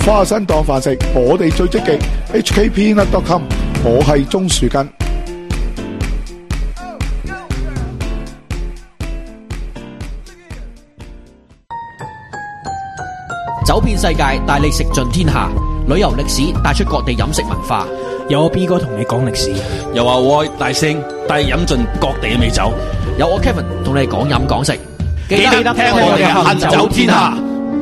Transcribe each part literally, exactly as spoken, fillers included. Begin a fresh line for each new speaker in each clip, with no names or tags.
花生當飯食，我哋最積極。H K Peanut dot com， 我係鍾樹根。
走遍世界，帶你食盡天下。旅遊歷史帶出各地飲食文化。
有我 B 哥同你講歷史，
有阿 Y 大聲帶你飲盡各地嘅美酒。
有我 Kevin 同你講飲講食。
記得聽我哋行走天下。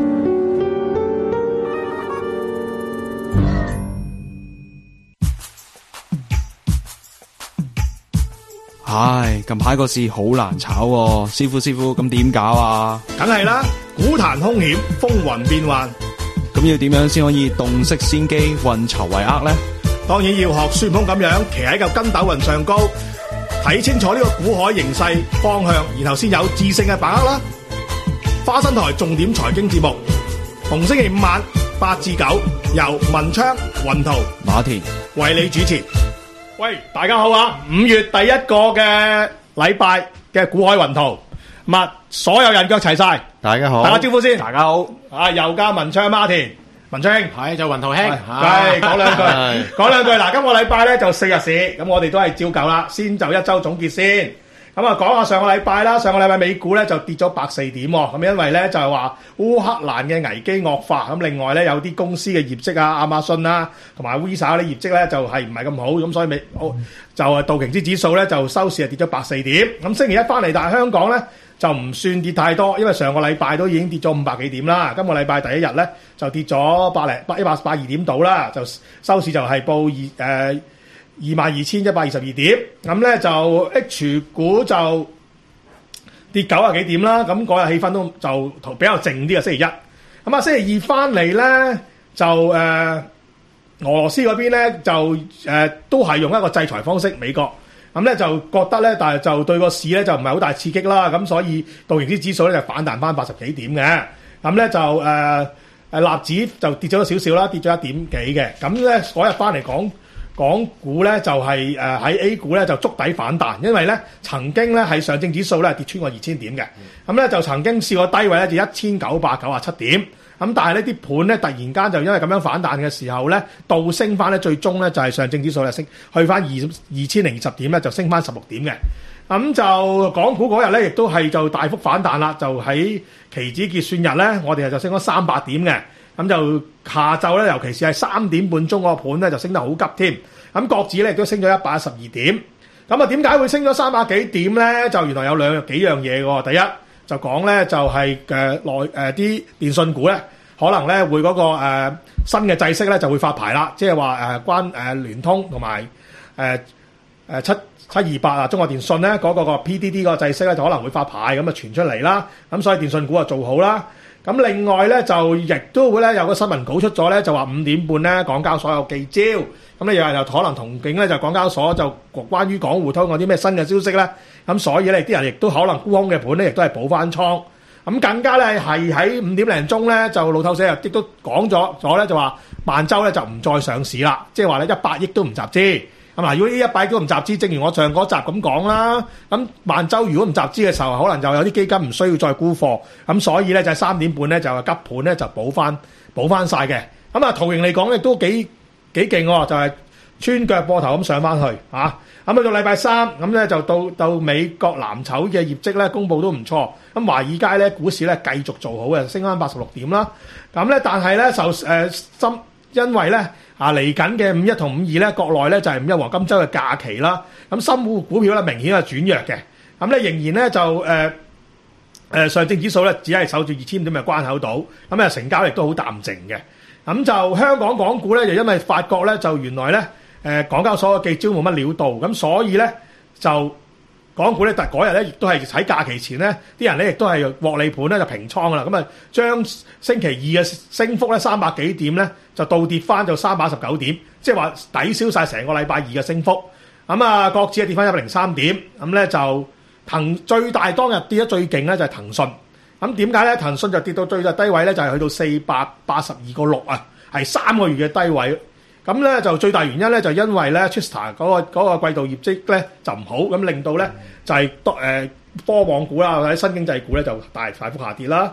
唉，近排個市好難炒喎，師傅師傅，咁點搞啊？
梗係啦，股壇凶險，風雲變幻。
咁要點樣先可以洞悉先機，運籌帷幄呢？
當然要學孫悟空咁樣，騎喺嚿筋斗雲上高，睇清楚呢個股海形勢方向，然後先有智勝嘅把握啦。花生台重點財經節目，逢星期五晚八至九，由文昌、雲圖、
馬田
為你主持。喂，大家好啊！五月第一個嘅禮拜嘅股海雲圖，咁啊，所有人腳齊晒，
大家好，
打個招呼先。
大家好，
啊，又加文昌馬田，文昌
係就雲圖兄，
係講兩句，講兩句。嗱，今個禮拜咧就四日市，咁我哋都係照舊啦，先就一周總結先。咁啊，講下上個禮拜啦，上個禮拜美股咧就跌咗百四點喎，咁因為咧就係話烏克蘭嘅危機惡化，咁另外咧有啲公司嘅業績啊，亞馬遜啦同埋 Visa 嗰啲業績咧就係唔係咁好，咁所以美就係道瓊斯指數咧就收市係跌咗百四點。咁星期一翻嚟，但係香港咧就唔算跌太多，因為上個禮拜都已經跌咗五百幾點啦，今個禮拜第一日咧就跌咗百零百一百八二點度啦，就收市就係報二誒。二萬二千一百二十二點，咁咧就 H 股就跌九啊幾點啦，咁嗰日氣氛都就比較靜啲嘅星期一。咁啊星期二翻嚟咧就誒、呃、俄羅斯嗰邊咧就誒、呃、都係用一個制裁方式，美國咁咧就覺得咧，但係就對個市咧就唔係好大刺激啦，咁所以道瓊斯指數咧就反彈翻八十幾點嘅，咁咧就誒誒納指就跌咗少少啦，跌咗一點幾嘅，咁咧嗰日翻嚟講。港股咧就係誒喺 A 股咧就觸底反彈，因為咧曾經咧係上證指數咧跌穿過二千點嘅，咁咧、嗯、就曾經試過低位咧就一千九百九十七點，咁但係呢啲盤咧突然間就因為咁樣反彈嘅時候咧倒升翻咧，最終咧就係上證指數咧升去翻二二千零二十點咧就升翻十六點嘅，咁就港股嗰日咧亦都係就大幅反彈啦，就喺期指結算日咧我哋就升咗三百點嘅。咁就下晝咧，尤其是係三點半鐘嗰個盤咧，就升得好急添。咁國指咧亦都升咗一百一十二點。咁啊，點解會升咗三百幾點咧？就原來有兩幾樣嘢喎。第一就講咧，就係誒內誒啲電信股咧，可能咧會嗰、那個、呃、新嘅制式咧就會發牌啦。即係話誒關誒、呃、聯通同埋誒誒七七二八啊，中國電信咧嗰、那個個 P D D 個制式咧就可能會發牌，咁啊傳出嚟啦。咁所以電信股啊做好啦。咁另外咧就亦都會咧有個新聞稿出咗咧，就話五點半咧港交所有記招，咁咧有人又可能同警咧就港交所就關於港互通嗰啲咩新嘅消息咧，咁所以咧啲人亦都可能沽空嘅盤咧亦都係補翻倉，咁更加咧係喺五點零鐘咧就路透社又亦都講咗咗咧就話萬洲咧就唔再上市啦，即係話咧一百億都唔集資。咁嗱，如果呢一百億都唔集資，正如我上嗰集咁講啦，咁萬洲如果唔集資嘅時候，可能就有啲基金唔需要再沽貨，咁所以咧就係三點半咧就急盤咧就補翻補翻晒嘅。咁啊圖形嚟講亦都幾幾勁喎，就係穿腳波頭咁上翻去嚇。咁去到禮拜三，咁咧就到到美國藍籌嘅業績咧公佈都唔錯，咁華爾街咧股市咧繼續做好嘅，升翻八十六點啦。咁咧但係咧就誒深。因為咧啊嚟緊嘅五一同五二咧，國內咧就係五一黃金週嘅假期啦。咁深股股票咧明顯係轉弱嘅。咁咧仍然咧就誒誒、呃、上證指數咧只係守住二千點嘅關口度。咁啊成交亦都好淡靜嘅。咁就香港港股咧就因為發覺咧就原來咧誒、呃、港交所嘅記招冇乜料到，咁所以咧就港股咧但嗰日咧亦都係喺假期前咧啲人咧亦都係獲利盤咧就平倉噶啦。咁啊將星期二嘅升幅咧三百幾點咧就倒跌翻就三百一十九點，即係話抵消晒成個禮拜二嘅升幅。咁啊國指係跌翻一百零三點，咁咧就騰最大當日跌得最勁咧就係騰訊。咁點解咧？騰訊就跌到最低位咧就係去到四百八十二個六啊，係三個月嘅低位。咁咧就最大原因咧就因為咧 Trista 嗰個嗰個季度業績咧就唔好，咁令到咧就係多誒科網股啦或者新經濟股咧就大大幅下跌啦。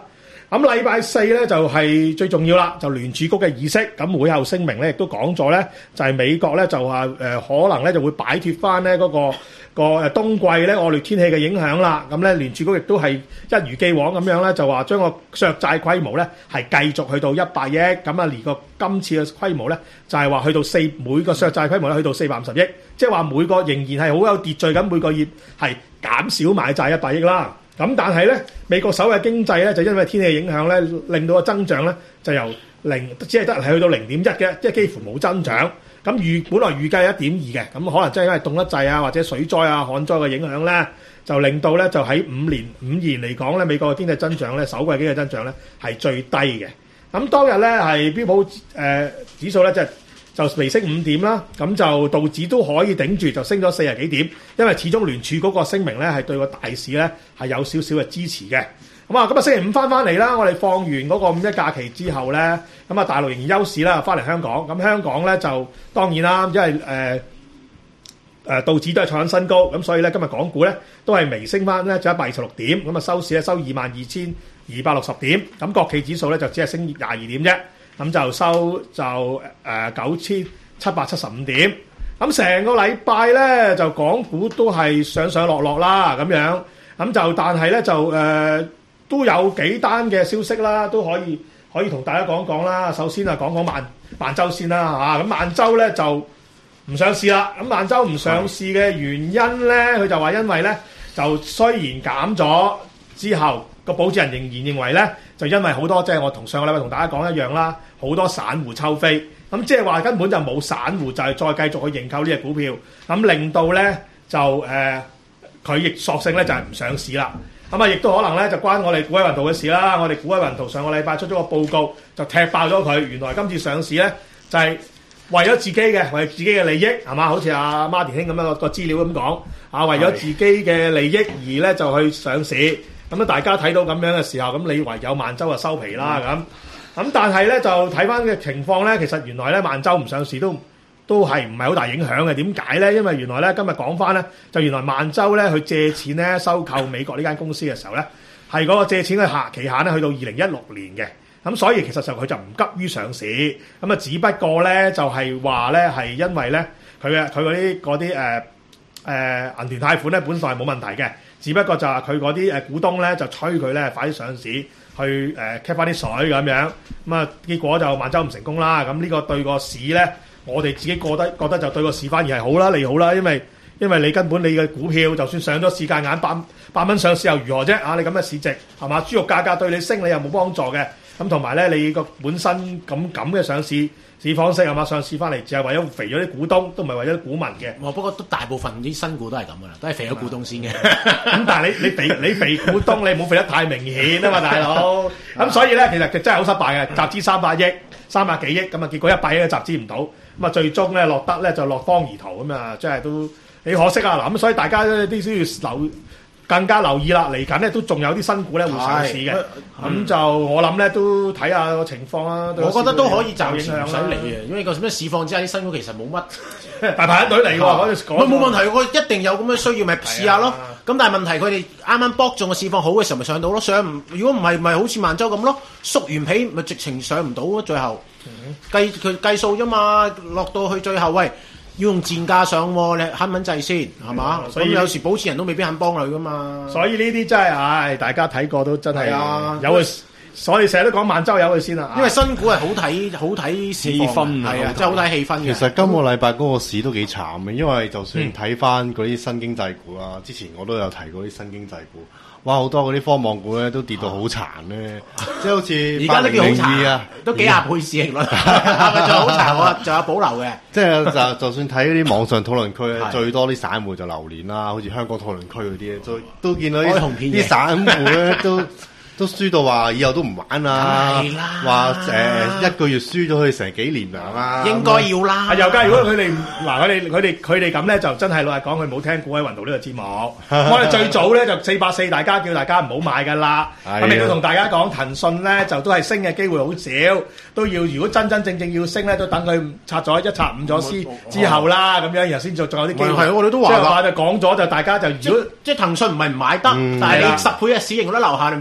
咁禮拜四咧就係、是、最重要啦，就聯儲局嘅議息。咁會後聲明咧亦都講咗咧，就係、是、美國咧就話誒、呃、可能咧就會擺脱翻咧嗰個個誒冬季咧惡劣天氣嘅影響啦。咁咧聯儲局亦都係一如既往咁樣咧，就話將個削債規模咧係繼續去到一百億。咁啊，連個今次嘅規模咧就係、是、話去到四每個削債規模咧去到四百五十億，即係話每個仍然係好有秩序咁，每個月係減少買債一百億啦。咁但係咧，美國首嘅經濟咧就因為天氣影響咧，令到個增長咧就由零只係得係去到零點一嘅，即係幾乎冇增長。咁預本來預計一點二嘅，咁可能真係因為凍得滯啊，或者水災啊、旱災嘅影響咧，就令到咧就喺五年五年嚟講咧，美國嘅經濟增長咧首季經濟增長咧係最低嘅。咁當日咧係標普誒、呃、指數咧就就微升五點啦，咁就道指都可以頂住，就升咗四十幾點，因為始終聯儲嗰個聲明咧係對個大市咧係有少少嘅支持嘅。咁啊，咁啊星期五翻翻嚟啦，我哋放完嗰個五一假期之後咧，咁啊大陸仍然休市啦，翻嚟香港。咁香港咧就當然啦，因為誒誒、呃呃、道指都係創緊新高，咁所以咧今日港股咧都係微升翻咧，就一百二十六點，咁啊收市咧收二萬二千二百六十點，咁國企指數咧就只係升廿二點啫。咁就收就誒九千七百七十五點，咁成個禮拜咧就港股都係上上落落啦咁樣，咁就但係咧就誒、呃、都有幾單嘅消息啦，都可以可以同大家講講啦。首先啊，講講萬萬洲先啦嚇，咁萬洲咧就唔上市啦。咁萬洲唔上市嘅原因咧，佢就話因為咧就雖然減咗之後，個保薦人仍然認為咧。就因為好多即係我同上個禮拜同大家講一樣啦，好多散戶抽飛，咁即係話根本就冇散戶就係再繼續去認購呢隻股票，咁令到咧就誒佢亦索性咧就係唔上市啦。咁啊，亦都可能咧就關我哋股海雲圖嘅事啦。我哋股海雲圖上個禮拜出咗個報告，就踢爆咗佢。原來今次上市咧就係為咗自己嘅，為自己嘅利益係嘛？好似阿孖田兄咁樣個個資料咁講啊，為咗自己嘅利益而咧就去上市。咁啊，大家睇到咁樣嘅時候，咁你唯有萬洲就收皮啦咁。咁、嗯、但係咧就睇翻嘅情況咧，其實原來咧萬洲唔上市都都係唔係好大影響嘅。點解咧？因為原來咧今日講翻咧，就原來萬洲咧去借錢咧收購美國呢間公司嘅時候咧，係嗰個借錢嘅下期限咧去到二零一六年嘅。咁所以其實就佢就唔急於上市。咁啊，只不過咧就係話咧係因為咧佢嘅佢嗰啲嗰啲誒誒銀團貸款咧本來係冇問題嘅。只不過就係佢嗰啲誒股東咧就催佢咧快啲上市去誒 cap 翻啲水咁樣，咁啊結果就萬洲唔成功啦。咁呢個對個市咧，我哋自己覺得覺得就對個市反而係好啦，利好啦，因為因為你根本你嘅股票就算上咗市價眼百百蚊上市又如何啫？啊，你咁嘅市值係嘛？豬肉價格對你升你又冇幫助嘅，咁同埋咧你個本身咁咁嘅上市市方式係嘛？上市翻嚟就係為咗肥咗啲股東，都唔係為咗啲股民嘅。
哦，不過都大部分啲新股都係咁噶啦，都係肥咗股東先嘅。
咁但係你你肥你肥股東，你冇肥得太明顯啊嘛，大佬。咁所以咧，其實真係好失敗嘅，集資三百億、三百幾億，咁啊結果一百億都集資唔到，咁啊最終咧落得咧就落荒而逃咁啊，真係都幾可惜啊！嗱，咁所以大家咧啲都要留。更加留意啦，嚟緊咧都仲有啲新股咧會上市嘅，咁、嗯、就我諗咧都睇下個情況啦。
我覺得都可以暫時唔使理嘅，因為個咩市況之下啲新股其實冇乜
大排一隊嚟喎。
佢冇問題，我一定有咁嘅需要，咪試下咯。咁但係問題佢哋啱啱搏中個市況好嘅時候咪上到咯，上唔如果唔係咪好似萬洲咁咯，縮完皮咪直情上唔到咯。最後、嗯、計佢計數啫嘛，落到去最後喂。要用賤價上喎，你肯唔肯制先係嘛？所以有時保薦人都未必肯幫佢噶嘛。
所以呢啲真係唉，大家睇過都真係啊，有佢。所以成日都講萬洲有佢先啦。
因為新股係好睇好睇氣氛啊，係啊，真係好睇氣氛嘅。
其實今個禮拜嗰個市都幾慘嘅，因為就算睇翻嗰啲新經濟股啦，之前我都有提過啲新經濟股。哇！好多嗰啲科網股咧都跌到好殘咧，即係好似
而家都叫好殘啊，都幾廿倍市盈率，係咪仲好殘啊？仲有保留嘅。即係
就就算睇嗰啲網上討論區咧，最多啲散戶就流連啦，好似香港討論區嗰啲咧，都都見到啲啲散戶咧都。都輸到話以後都唔玩啦，話誒、呃、一個月輸咗佢成幾年糧啦，
應該要啦。
係又加，如果佢哋嗱佢哋佢哋佢哋咁咧，就真係老實講，佢冇聽股海雲圖呢個節目。我哋最早咧就四百四，大家叫大家唔好買噶啦。咁亦都同大家講，騰訊咧就都係升嘅機會好少，都要如果真真正正要升咧，都等佢拆咗一拆五咗先之後啦，咁樣然後先再仲有啲機會。
係我哋都話啦，
就講咗就大家就如果
即係騰訊唔係唔買得，嗯、但係你十倍嘅市盈率樓下，你咪去分心。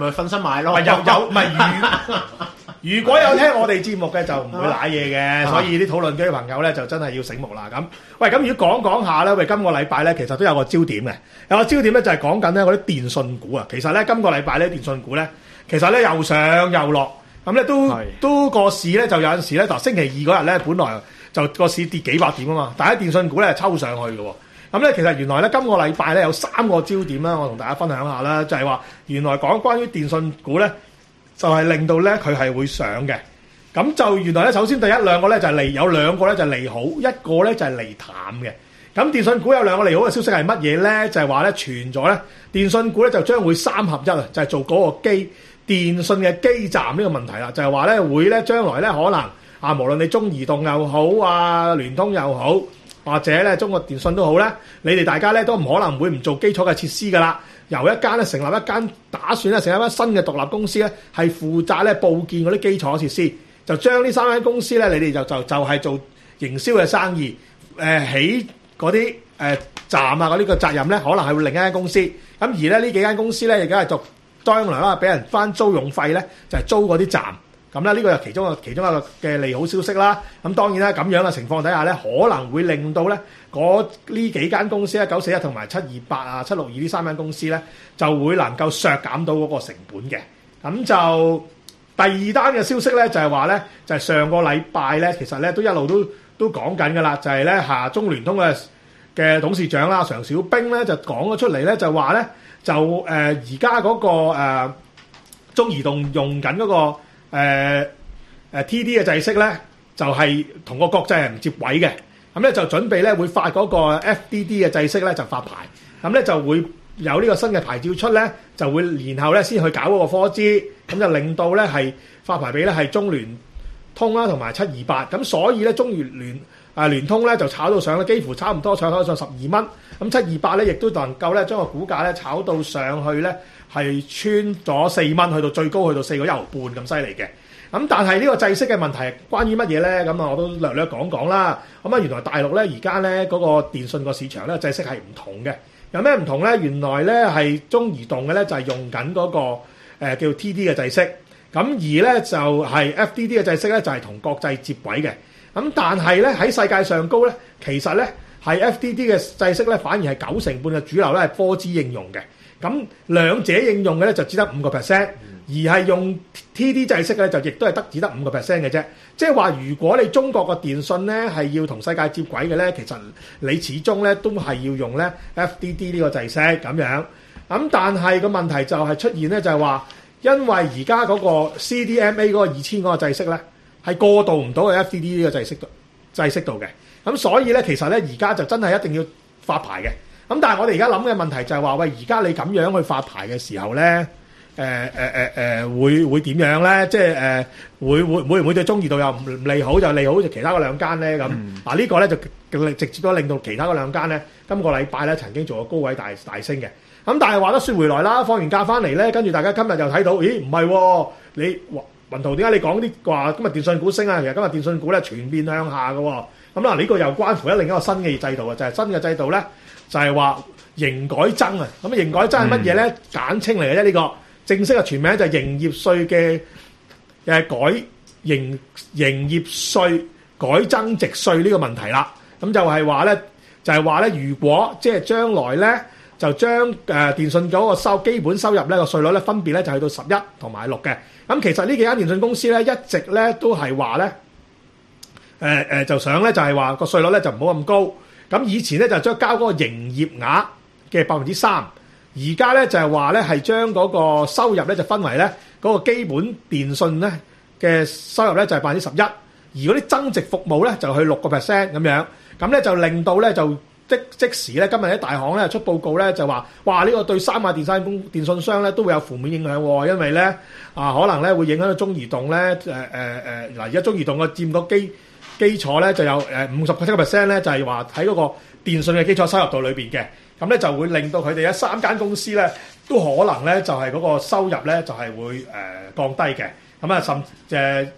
買咯。
有有唔係如如果有聽我哋節目嘅就唔會賴嘢嘅，所以啲討論區嘅朋友咧就真係要醒目啦。咁喂，咁如果講講下咧，喂，今個禮拜咧其實都有個焦點嘅，有個焦點咧就係講緊咧嗰啲電訊股啊。其實咧今個禮拜咧電訊股咧，其實咧又上又落，咁咧都都個市咧就有陣時咧，嗱星期二嗰日咧本來就個市跌幾百點啊嘛，但係電訊股咧抽上去嘅喎。咁咧其實原來咧今個禮拜咧有三個焦點啦，我同大家分享下啦，就係話原來講關於電訊股咧。就係令到咧佢係會上嘅，咁就原來咧首先第一兩個咧就係利，有兩個咧就係利好，一個咧就係利淡嘅。咁電訊股有兩個利好嘅消息係乜嘢咧？就係話咧傳咗咧電訊股咧就將會三合一啊，就係做嗰個基電訊嘅基站呢個問題啦。就係話咧會咧將來咧可能啊，無論你中移動又好啊，聯通又好，或者咧中國電信都好咧，你哋大家咧都唔可能會唔做基礎嘅設施噶啦。由一間咧成立一間，打算咧成立一間新嘅獨立公司咧，係負責咧佈建嗰啲基礎設施，就將呢三間公司咧，你哋就就就係做營銷嘅生意，誒起嗰啲誒站啊嗰啲嘅責任咧，可能係會另一間公司。咁而咧呢幾間公司咧，而家係做將來啦，俾人翻租用費咧，就係租嗰啲站。咁咧呢個係其中一個其中一個嘅利好消息啦。咁當然啦，咁樣嘅情況底下咧，可能會令到咧嗰呢幾間公司咧，九四一同埋七二八啊、七六二呢三間公司咧，就會能夠削減到嗰個成本嘅。咁就第二單嘅消息咧，就係話咧，就係上個禮拜咧，其實咧都一路都都講緊㗎啦，就係咧下中聯通嘅嘅董事長啦，常小兵咧就講咗出嚟咧，就話咧就誒而家嗰個、呃、中移動用緊嗰、嗰個。誒、呃呃、T D 嘅制式咧，就係、是、同個國際係唔接軌嘅，咁咧就準備咧會發嗰個 F D D 嘅制式咧就發牌，咁咧就會有呢個新嘅牌照出咧，就會然後咧先去搞嗰個科資，咁就令到咧係發牌俾咧係中聯通啦同埋七二八，咁所以咧中聯聯啊聯通咧就炒到上咧幾乎差唔多炒到上十二蚊，咁七二八咧亦都能夠咧將個股價咧炒到上去咧。係穿咗四蚊，去到最高去到四個一毫半咁犀利嘅。咁但係呢個制式嘅問題係關於乜嘢咧？咁啊我都略略講講啦。咁啊原來大陸咧而家咧嗰個電訊個市場咧制式係唔同嘅。有咩唔同咧？原來咧係中移動嘅咧就係用緊嗰個誒叫 T D 嘅制式。咁而咧就係 F D D 嘅制式咧就係同國際接軌嘅。咁但係咧喺世界上高咧，其實咧係 F D D 嘅制式咧反而係九成半嘅主流咧係科資應用嘅。咁兩者應用嘅咧就只得五個 percent， 而係用 T D 制式嘅咧就亦都係得只得五個 percent 嘅啫。即係話如果你中國個電訊咧係要同世界接軌嘅咧，其實你始終咧都係要用咧 F D D 呢個制式咁樣。咁但係個問題就係出現咧，就係話因為而家嗰個 C D M A 嗰個二千嗰個制式咧係過渡唔到去 F D D 呢個制式度制式度嘅。咁所以咧其實咧而家就真係一定要發牌嘅。咁但係我哋而家諗嘅問題就係話，喂，而家你咁樣去發牌嘅時候咧，誒誒誒誒會會點樣咧？即係誒、呃、會會會唔會對中移動又唔利好，就利好就其他嗰兩間咧咁？嗯、啊、這個、呢個咧就直接都令到其他嗰兩間咧，今個禮拜咧曾經做過高位大大升嘅。咁但係話得説回來啦，放完假翻嚟咧，跟住大家今日又睇到，咦唔係喎？你雲圖點解你講啲話今日電訊股升啊？其實今日電訊股咧全面向下嘅喎。咁嗱呢個又關乎咧另一個新嘅制度啊，就係、是、新嘅制度咧。就係話營改增啊，咁啊營改增係乜嘢咧？簡稱嚟嘅啫，呢個正式嘅全名就係營業稅嘅誒改營營業稅改增值稅呢個問題啦。咁就係話咧，就係話咧，如果即係將來咧，就將誒電訊嗰個收基本收入咧個稅率咧分別咧就去到十一同埋六嘅。咁其實呢幾間電訊公司咧一直咧都係話咧誒誒就想咧就係話個稅率咧就唔好咁高。咁以前咧就將交嗰個營業額嘅百分之三，而家咧就係話咧係將嗰個收入咧就分為咧嗰個基本電訊咧嘅收入咧就係百分之十一，而嗰啲增值服務咧就去六個 percent 咁樣，咁咧就令到咧就即即時咧今日喺大行咧出報告咧就話，哇呢個對三亞電信公電信商咧都會有負面影響喎，因為咧啊可能咧會影響到中移動咧誒誒誒嗱而家中移動嘅佔個基基礎咧就有誒五十七個 percent 咧，就係話喺嗰個電訊嘅基礎收入度裏邊嘅，咁咧就會令到佢哋一三間公司咧都可能咧就係嗰個收入咧就係會誒降低嘅，咁啊甚誒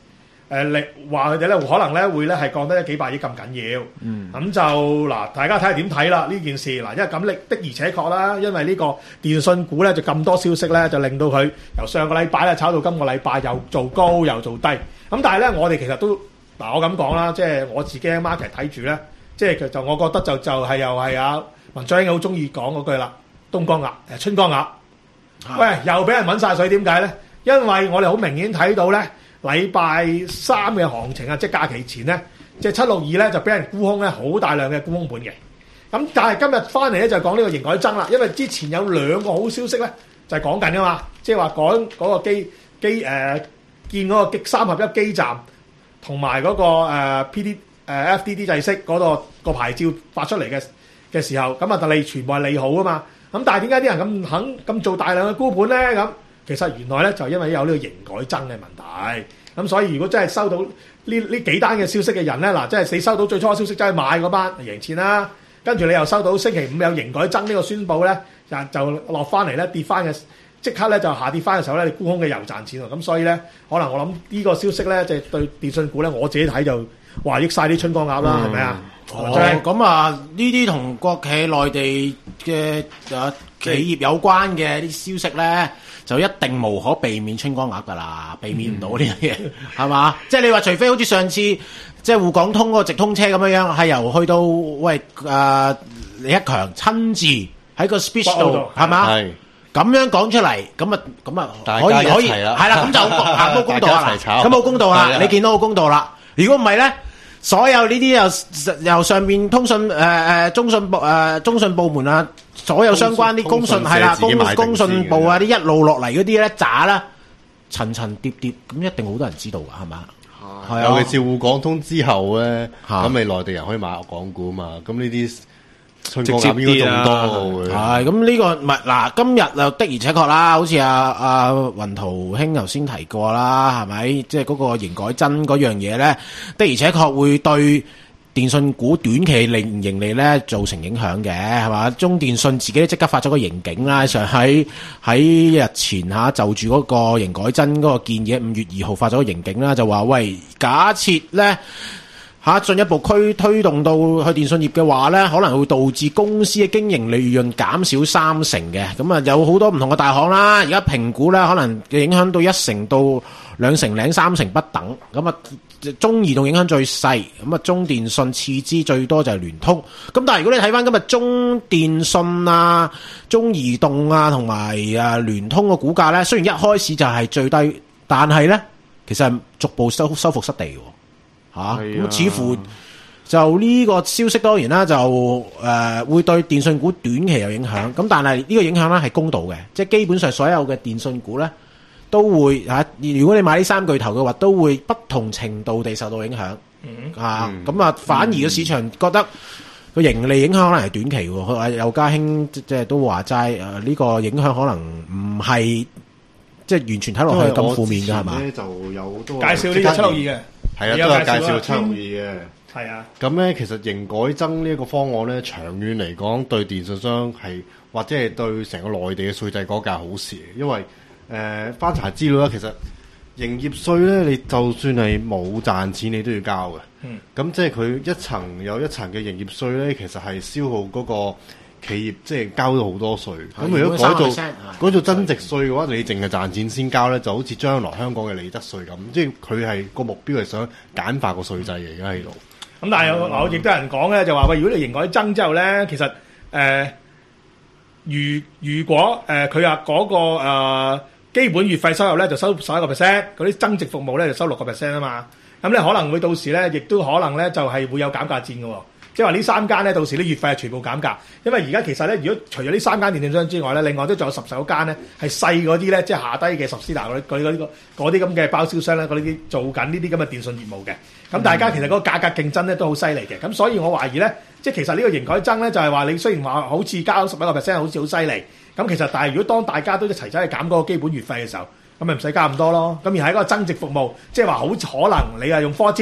誒力話佢哋咧可能咧會咧係降得幾百億咁緊要，咁、嗯、就嗱大家睇下點睇啦呢件事嗱，因為咁力的而且確啦，因為呢個電信股咧就咁多消息咧，就令到佢由上個禮拜咧炒到今個禮拜又做高又做低，咁但係咧我哋其實都嗱我咁講啦，即係我自己喺 market 睇住咧，即係就我覺得就就係又係啊文章好中意講嗰句啦，東江鴨誒春江鴨，喂又俾人揾晒水，點解咧？因為我哋好明顯睇到咧。禮拜三嘅行情啊，即係假期前咧，即係七六二咧就俾人沽空咧，好大量嘅沽空盤嘅。咁但係今日翻嚟咧就講呢個營改增啦，因為之前有兩個好消息咧就係講緊噶嘛，即係話講嗰個機機誒建嗰個三合一基站同埋嗰個誒 P D 誒 F D D 制式嗰個個牌照發出嚟嘅嘅時候，咁啊就利全部係利好啊嘛。咁但係點解啲人咁肯咁做大量嘅沽盤咧？咁其實原來咧就因為有呢個營改增嘅問題，咁所以如果真係收到呢呢幾單嘅消息嘅人咧，嗱，即係你收到最初嘅消息真係買嗰班贏錢啦，跟住你又收到星期五有營改增呢個宣佈咧，就就落翻嚟咧跌翻嘅，即刻咧就下跌翻嘅時候咧，你沽空嘅又賺錢喎，咁所以咧可能我諗呢個消息咧，即係對電信股咧，我自己睇就話益晒啲春江鴨啦，係咪啊？
哦，咁啊，呢啲同國企內地嘅啊企業有關嘅啲消息咧，就一定無可避免春江鴨噶啦，避免唔到呢樣嘢，係嘛？即係你話除非好似上次即係滬港通嗰個直通車咁樣樣，係由去到喂誒李克強親自喺個 speech 度係嘛？係咁樣講出嚟，咁啊咁啊可以可以係啦，咁就行冇公道啦，咁冇公道啦，你見到個公道啦。如果唔係咧？所有呢啲由由上面通訊誒誒、呃、中信部誒、呃、中信部門啊，所有相關啲公信係啦，公公信部啊啲一路落嚟嗰啲咧渣啦，層層疊疊，咁一定好多人知道㗎，係嘛？係啊，
尤其是滬港通之後咧，咁你內地人可以買港股啊嘛，咁呢啲。直接啲啦，係咁呢個唔係嗱，今日就的而且確啦，好似阿阿雲圖兄頭先提過啦，係咪？即係嗰個營改增嗰樣嘢咧，的而且確會對電信股短期零盈利咧造成影響嘅，係嘛？中電信自己都即刻發咗個盈警啦，上喺喺日前嚇就住嗰個營改增嗰個建議，五月二號發咗個盈警啦，就話喂，假設咧。嚇進一步推推動到去電信業嘅話咧，可能會導致公司嘅經營利潤減少三成嘅。咁啊，有好多唔同嘅大行啦，而家評估咧，可能影響到一成到兩成零三成不等。咁啊，中移動影響最細，咁啊，中電信次之最多就係聯通。咁但係如果你睇翻今日中電信啊、中移動啊同埋啊聯通嘅股價咧，雖然一開始就係最低，但係咧其實係逐步收收復失地喎。嚇，咁、啊、似乎就呢個消息當然啦，就誒、呃、會對電信股短期有影響。咁但係呢個影響咧係公道嘅，即係基本上所有嘅電信股咧都會嚇、啊，如果你買呢三巨頭嘅話，都會不同程度地受到影響。嚇、嗯，咁啊，嗯、反而個市場覺得個盈利影響可能係短期喎。佢話邱家興即係都話齋誒，呢個影響可能唔係即係完全睇落去咁負面嘅係嘛？ 就有多
介紹呢個七六二嘅。
係啊，都有介紹七六二嘅。
係啊，
咁咧其實營改增呢一個方案咧，長遠嚟講對電信商係或者係對成個內地嘅稅制改革係好事，因為誒、呃、翻查資料啦，其實營業稅咧，你就算係冇賺錢，你都要交嘅。嗯，咁即係佢一層有一層嘅營業稅咧，其實係消耗嗰個企業，即係交咗好多稅。咁如果改做改做增值稅嘅話，你淨係賺錢先交咧，就好似將來香港嘅利得稅咁，即係佢係個目標係想簡化個稅制嘅而家喺度。
咁、嗯、但係有我亦都有人講咧，就話喂，如果你營改增之後咧，其實誒、呃，如如果誒佢話嗰個、呃、基本月費收入咧就收十一個 percent，嗰啲增值服務咧就收六個 percent 啊嘛。咁你可能會到時咧，亦都可能咧就係、是、會有減價戰嘅喎。即係話呢三間咧，到時啲月費係全部減價，因為而家其實咧，如果除咗呢三間電信商之外咧，另外都仲有十九間咧係細嗰啲咧，即係下低嘅十絲達嗰啲嗰啲嗰啲咁嘅包銷商咧，嗰啲做緊呢啲咁嘅電信業務嘅。咁大家其實嗰個價格競爭咧都好犀利嘅。咁所以我懷疑咧，即係其實呢個營改增咧就係話你雖然話好似交十一個 percent 好似好犀利，咁其實但係如果當大家都一齊走去減嗰個基本月費嘅時候，咁咪唔使加咁多咯。咁而喺嗰個增值服務，即係話好可能你係用 four G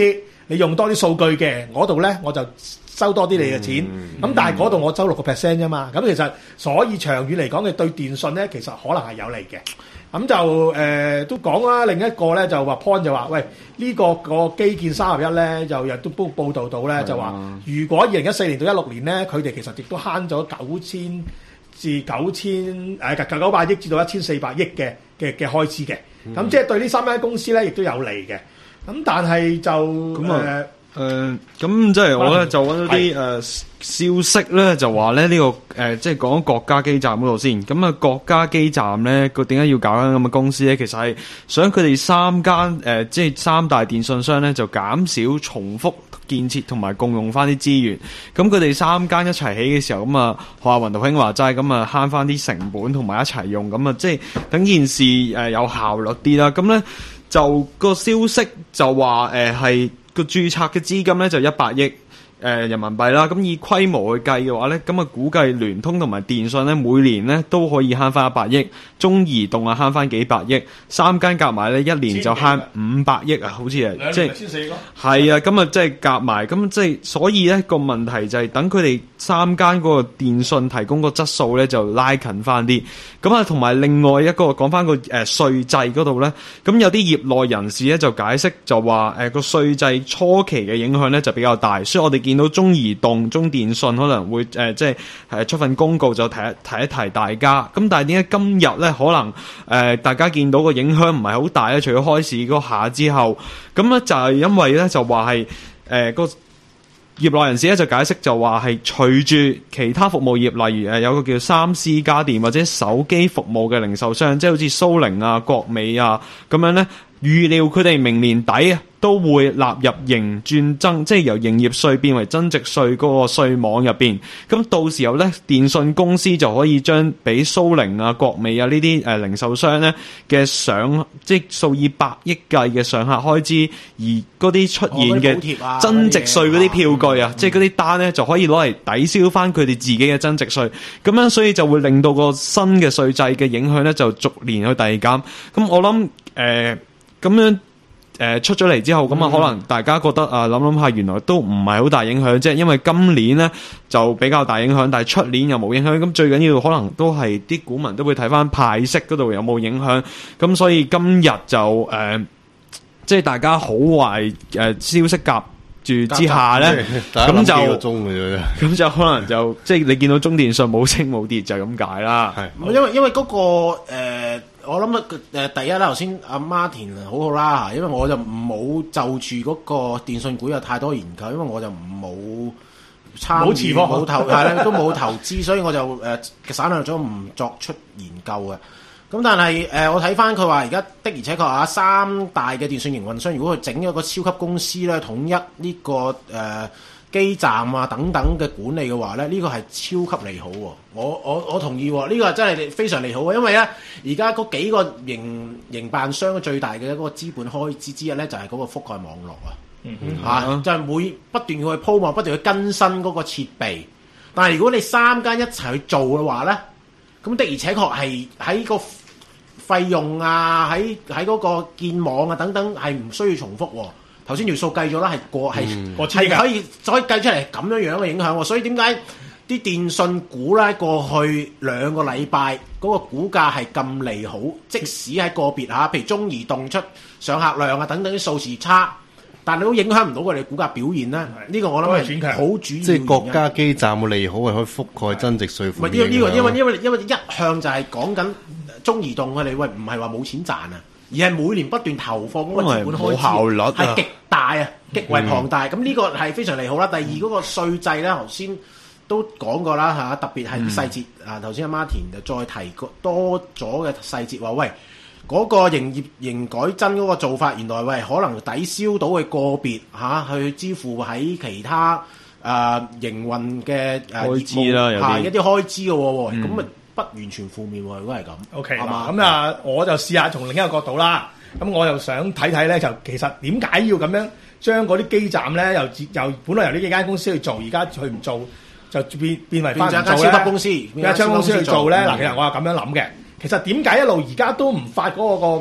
你用多啲數據嘅，嗰度咧我就收多啲你嘅錢。咁、嗯、但係嗰度我收六個 percent 啫嘛。咁其實所以長遠嚟講嘅對電訊咧，其實可能係有利嘅。咁就誒、呃、都講啦，另一個咧就話 point 就話，喂呢、呢個、個基建三十一咧，就又都報報導到咧，就話如果二零一四年到一六年咧，佢哋其實亦都慳咗九千至九千誒九百億至到一千四百億嘅嘅嘅開支嘅。咁、嗯、即係對呢三間公司咧，亦都有利嘅。咁但係就誒。呃
誒、呃，咁即係我咧就揾到啲誒、呃、消息咧，就話咧呢、這個誒、呃，即係講國家基站嗰度先。咁啊，國家基站咧，佢點解要搞緊咁嘅公司咧？其實係想佢哋三間誒、呃，即係三大電信商咧，就減少重複建設同埋共用翻啲資源。咁佢哋三間一齊起嘅時候，咁啊，學下雲道興話齋，咁啊慳翻啲成本同埋一齊用，咁啊，即係等件事誒、呃、有效率啲啦。咁咧就個消息就話誒係。呃個註冊嘅資金咧就一百億誒人民幣啦，咁以規模去計嘅話咧，咁啊估計聯通同埋電信咧每年咧都可以慳翻一百億，中移動啊慳翻幾百億，三間夾埋咧一年就慳五百億啊，好似係即係係啊，咁啊即係夾埋，咁即係所以咧個問題就係等佢哋三間嗰個電信提供個質素咧就拉近翻啲，咁啊同埋另外一個講翻個誒稅制嗰度咧，咁有啲業內人士咧就解釋就話誒個稅制初期嘅影響咧就比較大，所以我哋見到中移動、中電信可能會誒、呃、即係誒出份公告就提提一提大家。咁但係點解今日咧可能誒、呃、大家見到個影響唔係好大咧？除咗開市嗰下之後，咁咧就係因為咧就話係誒個業內人士咧就解釋就話係隨住其他服務業，例如誒有個叫三 C 家電或者手機服務嘅零售商，即係好似蘇寧啊、國美啊咁樣咧，預料佢哋明年底啊都會納入營轉增，即係由營業稅變為增值稅嗰個稅網入邊。咁到時候咧，電信公司就可以將俾蘇寧啊、國美啊呢啲誒零售商咧嘅上，即係數以百億計嘅上客開支，而嗰啲出現嘅增值稅嗰啲票據啊，即係嗰啲單咧就可以攞嚟抵消翻佢哋自己嘅增值稅。咁樣所以就會令到個新嘅稅制嘅影響咧就逐年去遞減。咁我諗誒咁樣。誒、呃、出咗嚟之後，咁啊可能大家覺得啊諗諗下，原來都唔係好大影響，即係因為今年呢就比較大影響，但係出年又冇影響。咁最緊要可能都係啲股民都會睇翻派息嗰度有冇影響。咁所以今日就誒、呃，即係大家好壞誒消息夾住之下咧，咁就咁就可能就即係你見到中電信冇升冇跌就咁解啦。係，
因為因為嗰、那個、呃我諗啊，誒第一啦，頭先阿 Martin 好好啦，因為我就冇就住嗰個電信股有太多研究，因為我就冇參與冇投係咧，都冇投資，所以我就誒、呃、省略咗唔作出研究嘅。咁但係誒、呃，我睇翻佢話而家的而且確啊，三大嘅電信營運商，如果佢整一個超級公司咧，統一呢、這個誒。呃基站啊等等嘅管理嘅話咧，呢、這個係超級利好喎、啊！我我我同意喎、啊，呢、這個真係非常利好啊！因為咧，而家嗰幾個營營辦商最大嘅嗰個資本開支之一咧，就係、是、嗰個覆蓋網絡啊！嗯嗯嚇、啊，就係、是、每不斷要去鋪網，不斷去更新嗰個設備。但係如果你三間一齊去做嘅話咧，咁的而且確係喺個費用啊，喺喺嗰個建網啊等等係唔需要重複喎、啊。頭先條數計咗啦，係過係係可以可以計出嚟咁樣樣嘅影響喎，所以點解啲電信股咧過去兩個禮拜嗰個股價係咁利好？即使喺個別嚇，譬如中移動出上客量啊等等啲數字差，但係都影響唔到佢哋股價表現啦。呢、這個我諗係好主要。即係國家基站嘅利好係可以覆蓋增值稅。唔係呢個呢個，因為因為因為一向就係講緊中移動佢哋喂唔係話冇錢賺啊。而係每年不斷投放嗰個資本開支，效率係極大啊，極為龐大。咁、嗯、呢個係非常利好啦。第二嗰、那個稅制咧，頭先都講過啦嚇，特別係細節、嗯、啊。頭先阿 Martin 就再提過多咗嘅細節，話喂嗰、那個營業營改增嗰個做法，原來喂可能抵消到佢個別嚇、啊、去支付喺其他誒、呃、營運嘅誒開支啦，有啲一啲開支嘅喎，咁啊。嗯不完全負面喎，如果係咁。O K，係嘛？咁啊，我就試下從另一個角度啦。咁我又想睇睇咧，就其實點解要咁樣將嗰啲基站咧，由由本來由呢幾間公司去做，而家佢唔做，就變變為翻唔做咧。變咗間超級公司，變咗間公司去做咧。嗱、嗯，其實我係咁樣諗嘅。其實點解一路而家都唔發嗰、嗰個、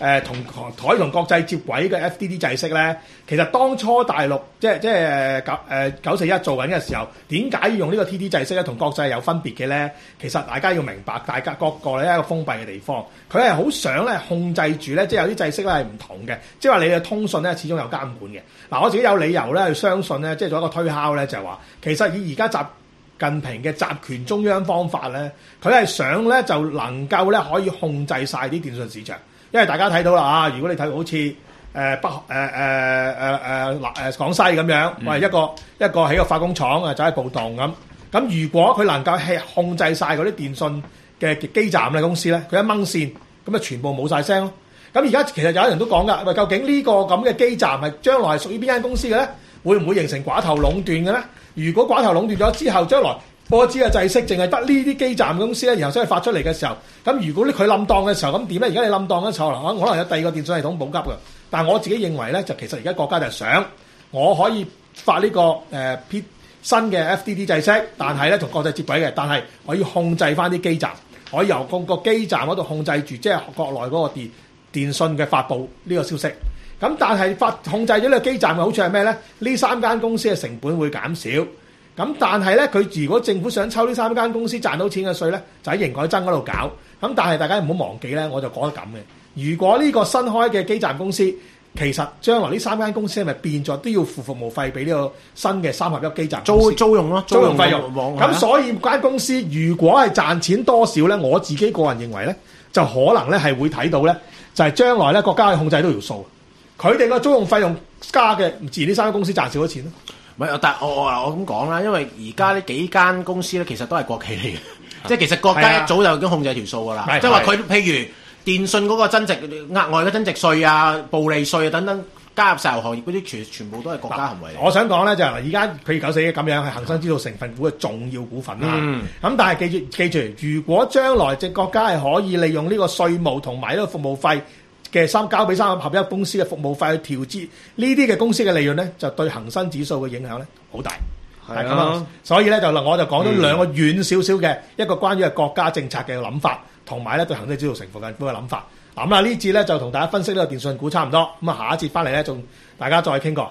誒同台同國際接軌嘅 F D D 制式咧，其實當初大陸即係即係九誒九四一做緊嘅時候，點解要用呢個 T D 制式咧？同國際有分別嘅咧？其實大家要明白，大家各個咧一個封閉嘅地方，佢係好想咧控制住咧，即係有啲制式咧係唔同嘅，即係話你嘅通訊咧始終有監管嘅。嗱，我自己有理由咧去相信咧，即係做一個推敲咧，就係話其實以而家習近平嘅集權中央方法咧，佢係想咧就能夠咧可以控制晒啲電信市場。因為大家睇到啦啊，如果你睇好似誒北誒誒誒誒誒廣西咁樣，喂、嗯、一個一個起個化工廠啊，走喺暴動咁。咁如果佢能夠係控制晒嗰啲電信嘅基站嘅公司咧，佢一掹線，咁啊全部冇晒聲咯。咁而家其實有人都講㗎，喂，究竟呢個咁嘅基站係將來係屬於邊間公司嘅咧？會唔會形成寡頭壟斷嘅咧？如果寡頭壟斷咗之後，將來波子嘅制式淨係得呢啲基站公司咧，然後先係發出嚟嘅時候，咁如果佢冧檔嘅時候，咁點咧？而家你冧檔嘅時候，可能有第二個電信系統補給嘅。但係我自己認為咧，就其實而家國家就係想我可以發呢、這個誒、呃、P 新嘅 F D D 制式，但係咧同國際接軌嘅，但係我要控制翻啲基站，我由個個基站嗰度控制住，即係國內嗰個電電信嘅發布呢個消息。咁但係發控制咗呢個基站嘅好處係咩咧？呢三間公司嘅成本會減少。咁但係咧，佢如果政府想抽呢三間公司賺到錢嘅稅咧，就喺營改增嗰度搞。咁但係大家唔好忘記咧，我就講得咁嘅。如果呢個新開嘅基站公司，其實將來呢三間公司係咪變咗都要付服務費俾呢個新嘅三合一基站
租租用咯，
租用費用。咁所以間公司如果係賺錢多少咧，我自己個人認為咧，就可能咧係會睇到咧，就係將來咧國家去控制到條數。佢哋個租用費用加嘅，自然呢三間公司賺少咗錢咯。
唔係，但係我我我咁講啦，因為而家呢幾間公司咧，其實都係國企嚟嘅，即係其實國家一早就已經控制條數㗎啦。即係話佢譬如電信嗰個增值額外嘅增值稅啊、暴利稅啊等等，加入石油行業嗰啲全全部都係國家行為嚟。我想講咧就係而家譬如九四一咁樣係恒生指數成分股嘅重要股份啦。咁、嗯、但係記住記住，如果將來隻國家係可以利用呢個稅務同埋呢個服務費嘅三交俾三個合一公司嘅服務費去調節呢啲嘅公司嘅利潤咧，就對恒生指數嘅影響咧好大。係咁啊，所以咧就我就講咗兩個遠少少嘅一個關於係國家政策嘅諗法，同埋咧對恒生指數成分嘅嗰個諗法。嗱咁啊，呢節咧就同大家分析呢個電信股差唔多。咁啊，下一節翻嚟咧，仲大家再傾過。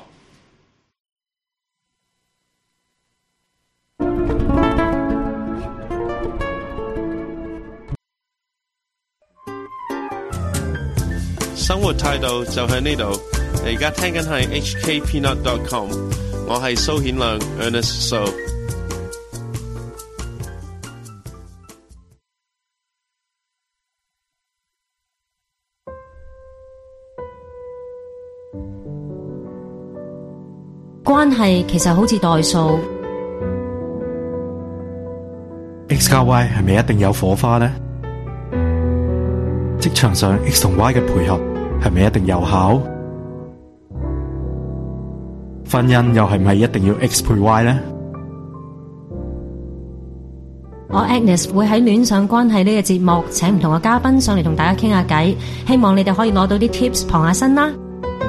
生活態度就喺呢度。你而家聽緊係 H K Peanut dot com， 我係蘇顯亮 Ernest So。
關係其實好似代數
，X 加 Y 係咪一定有火花呢？職場上 X 同 Y 嘅配合係咪一定有效？婚姻又係咪一定要 X 配 Y 呢？
我 Agnes 會喺戀上關係呢個節目請唔同嘅嘉賓上嚟同大家傾下偈，希望你哋可以攞到啲 tips 傍下身啦。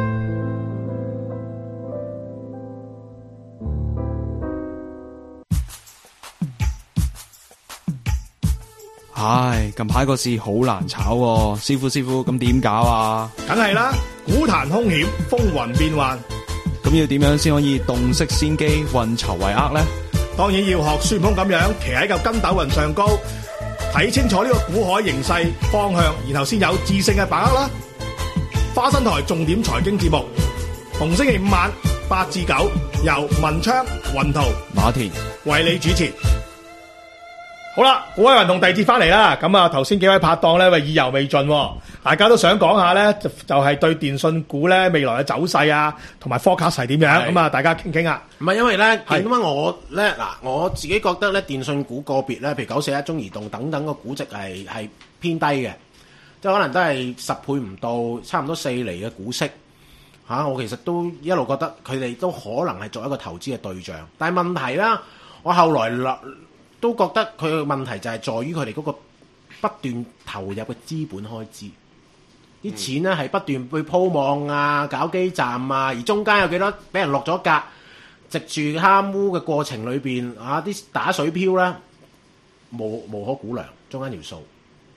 唉，近排個市好難炒喎，師傅師傅咁點搞啊？
梗係啦，股壇兇險，風雲變幻。
咁要點樣先可以洞悉先機，運籌帷幄呢？
當然要學孫悟空咁樣，騎喺嚿筋斗雲上高，睇清楚呢個股海形勢方向，然後先有智勝嘅把握啦。花生台重點財經節目，逢星期五晚八至九，由文昌、雲圖、
馬田
為你主持。好啦，股海運動第二節翻嚟啦。咁啊，頭先幾位拍檔咧，喂，意猶未盡，大家都想講下咧，就就係對電信股咧未來嘅走勢啊，同埋 forecast 係點樣？咁啊，大家傾傾啊。
唔係因為咧，點解我咧嗱，我自己覺得咧，電信股個別咧，譬如九四一、中移動等等個估值係係偏低嘅，即係可能都係十倍唔到，差唔多四厘嘅股息嚇、啊。我其實都一路覺得佢哋都可能係作一個投資嘅對象，但係問題啦，我後來落。都覺得佢嘅問題就係在於佢哋嗰個不斷投入嘅資本開支，啲、嗯、錢咧係不斷去鋪網啊、搞基站啊，而中間有幾多俾人落咗格，藉住貪污嘅過程裏邊啊，啲打水漂啦，無無可估量，中間條數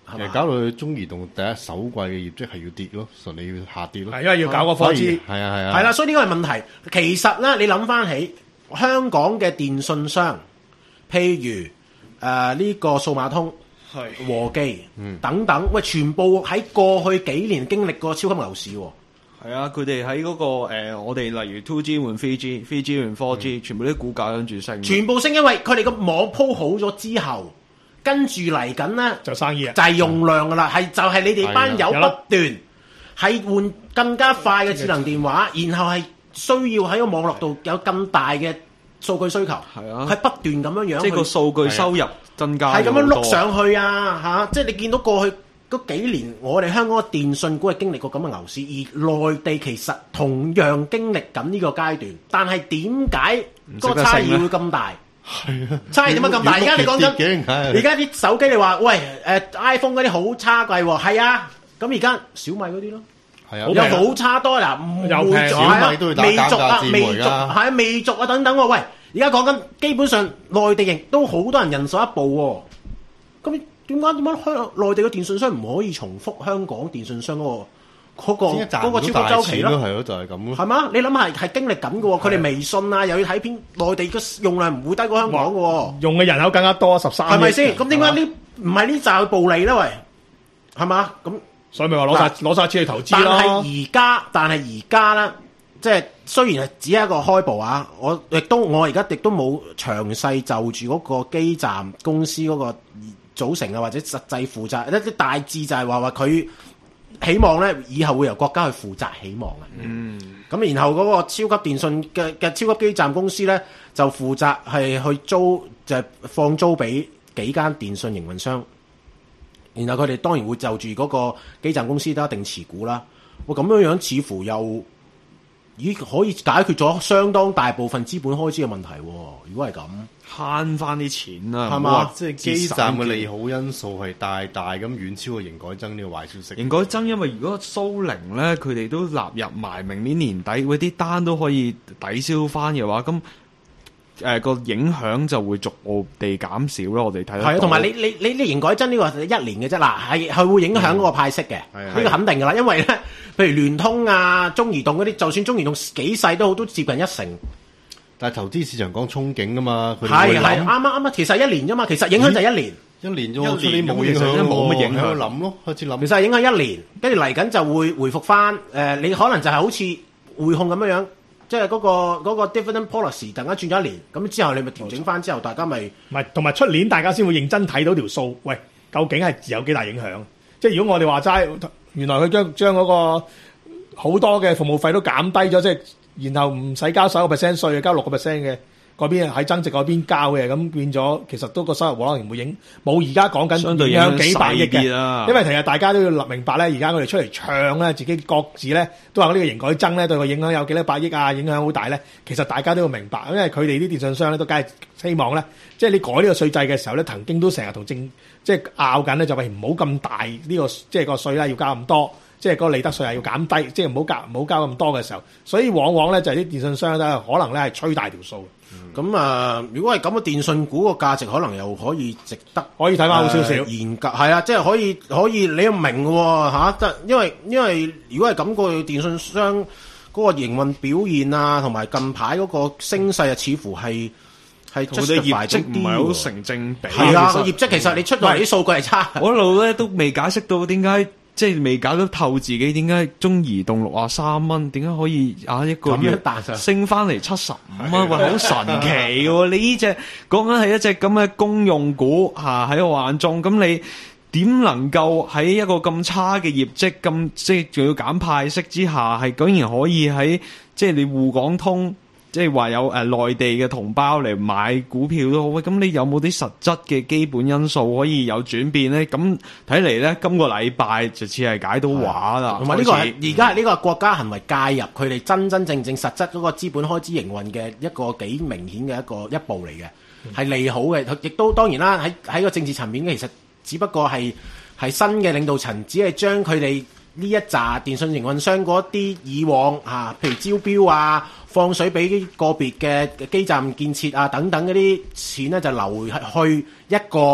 其實搞到佢中移動第一首季嘅業績係要跌咯，順利要下跌咯。
係因為要搞個科資，
係啊係啊。
係啦，所以呢個係問題。其實咧，你諗翻起香港嘅電信商，譬如誒呢、呃這個數碼通、和記、嗯、等等，喂，全部喺過去幾年經歷過超級牛市喎。
係啊，佢哋喺嗰個、呃、我哋例如 two G 換 three G、three G 換 four G，、嗯、全部啲股價跟住升。
全部升，因為佢哋個網鋪好咗之後，跟住嚟緊咧
就生意啊，
就係用量噶啦，係、嗯、就係、是、你哋班友不斷係換更加快嘅智能電話，然後係需要喺個網絡度有更大嘅數據需求。係啊，係不斷咁樣樣。即係個數據收入增加，係咁樣碌上去啊！嚇、啊，即係你見到過去嗰幾年，我哋香港嘅電信股係經歷過咁嘅牛市，而內地其實同樣經歷緊呢個階段，但係點解嗰個差異會咁大？係啊，差異點解咁大？而家你講緊，而家啲手機你話喂誒、呃、iPhone 嗰啲好差貴喎，係啊，咁而家小米嗰啲咯，係啊，有好差多嗱，唔會小米都要打減價戰㗎，係啊，魅族啊等等喎，喂，而家講緊基本上內地亦都好多人人手一部喎，咁。點解點解香內地嘅電信商唔可以重複香港電信商嗰、嗰個嗰、嗰個嗰個超級週期咯？係咯，就係咁咯。係嘛？你諗下係經歷緊嘅喎，佢哋微信啊又要睇片，內地嘅用量唔會低過香港嘅喎。用嘅人口更加多，十三億。係咪先？咁點解呢？唔係呢紮暴利咧？喂，係嘛？咁所以咪話攞晒攞晒錢去投資咯。但係而家，但係而家咧，即係雖然係只係一個開步啊，我亦都我而家亦都冇詳細就住嗰個基站公司嗰、嗰個。組成啊，或者實際負責一啲大致就係話話佢希望咧，以後會由國家去負責，希望啊。嗯。咁然後嗰個超級電信嘅嘅超級基站公司咧，就負責係去租就係、放租俾幾間電信營運商。然後佢哋當然會就住嗰個基站公司都一定持股啦。喂，咁樣樣似乎又咦可以解決咗相當大部分資本開支嘅問題喎。如果係咁。慳翻啲錢啦，係嘛？
即係基站嘅利好因素係大大咁遠超過營改增呢個壞消息。
營改增因為如果蘇寧咧，佢哋都納入埋明年年底嗰啲單都可以抵消翻嘅話，咁誒個影響就會逐步地減少咯。我哋睇到係啊，同埋你你你你營改增呢個係一年嘅啫，嗱係係會影響嗰個派息嘅，呢、嗯呢個肯定噶啦。因為咧，譬如聯通啊、中移動嗰啲，就算中移動幾細都好，都接近一成。
但係投資市場講憧憬噶嘛，佢
係係啱啱啱啊！其實一年啫嘛，其實影響就係一年，
一年啫喎，出年冇影響，冇乜影響諗咯，開始諗。
其實係影響一年，跟住嚟緊就會回復翻。誒、呃，你可能就係好似匯控咁樣樣，即係嗰個嗰、嗰個 dividend policy 突然間轉咗一年，咁之後你咪調整翻之後，大家咪唔係同埋出年大家先會認真睇到條數。喂，究竟係有幾大影響？即係如果我哋話齋，原來佢將將嗰個好多嘅服務費都減低咗，即係。然後唔使交十一個 percent 稅，交六個 percent 嘅嗰邊喺增值嗰邊交嘅，咁變咗其實都個收入可能會影冇而家講緊影響幾百億嘅，因為其實大家都要明白咧，而家我哋出嚟唱咧，自己各自咧都話呢個營改增咧對個影響有幾多百億啊，影響好大咧。其實大家都要明白，因為佢哋啲電信商咧都梗係希望咧，即係你改呢個稅制嘅時候咧，曾經都成日同政即係拗緊咧，就係唔好咁大呢、呢個即係個稅啦，要交咁多。即係嗰個利得稅係要減低，即係唔好交唔好交咁多嘅時候，所以往往咧就係啲電信商咧可能咧係吹大條數。咁、嗯、啊、呃，如果係咁嘅電信股個價值，可能又可以值得可以睇翻好少少研究，係啊，即係可以可以你要明嘅喎嚇，即係因為因為如果係咁個電信商嗰個營運表現啊，同埋近排嗰個升勢啊，似乎係係出嘅業績唔係好成正比。係啊，個業績其實你出嚟啲數據係差。我一路咧都未解釋到點解。即係未搞得透自己點解中移動六啊三蚊，點解可以啊一個月升翻嚟七十五蚊？喂，好神奇喎！你呢隻講緊係一隻咁嘅公用股嚇喺我眼中，咁你點能夠喺一個咁差嘅業績，咁即係仲要減派息之下，係竟然可以喺即係你滬港通？即係話有誒內地嘅同胞嚟買股票都好，咁你有冇啲實質嘅基本因素可以有轉變咧？咁睇嚟咧，今個禮拜就似係解到話啦。同埋呢個係而家係呢個國家行為介入，佢哋真真正正實質嗰個資本開支營運嘅一個幾明顯嘅一個一步嚟嘅，係、嗯、利好嘅。亦都當然啦，喺喺個政治層面，其實只不過係係新嘅領導層，只係將佢哋呢一紮電信營運商嗰啲以往嚇、啊，譬如招標啊。放水俾個別嘅基站建設啊等等嗰啲錢咧，就流去一個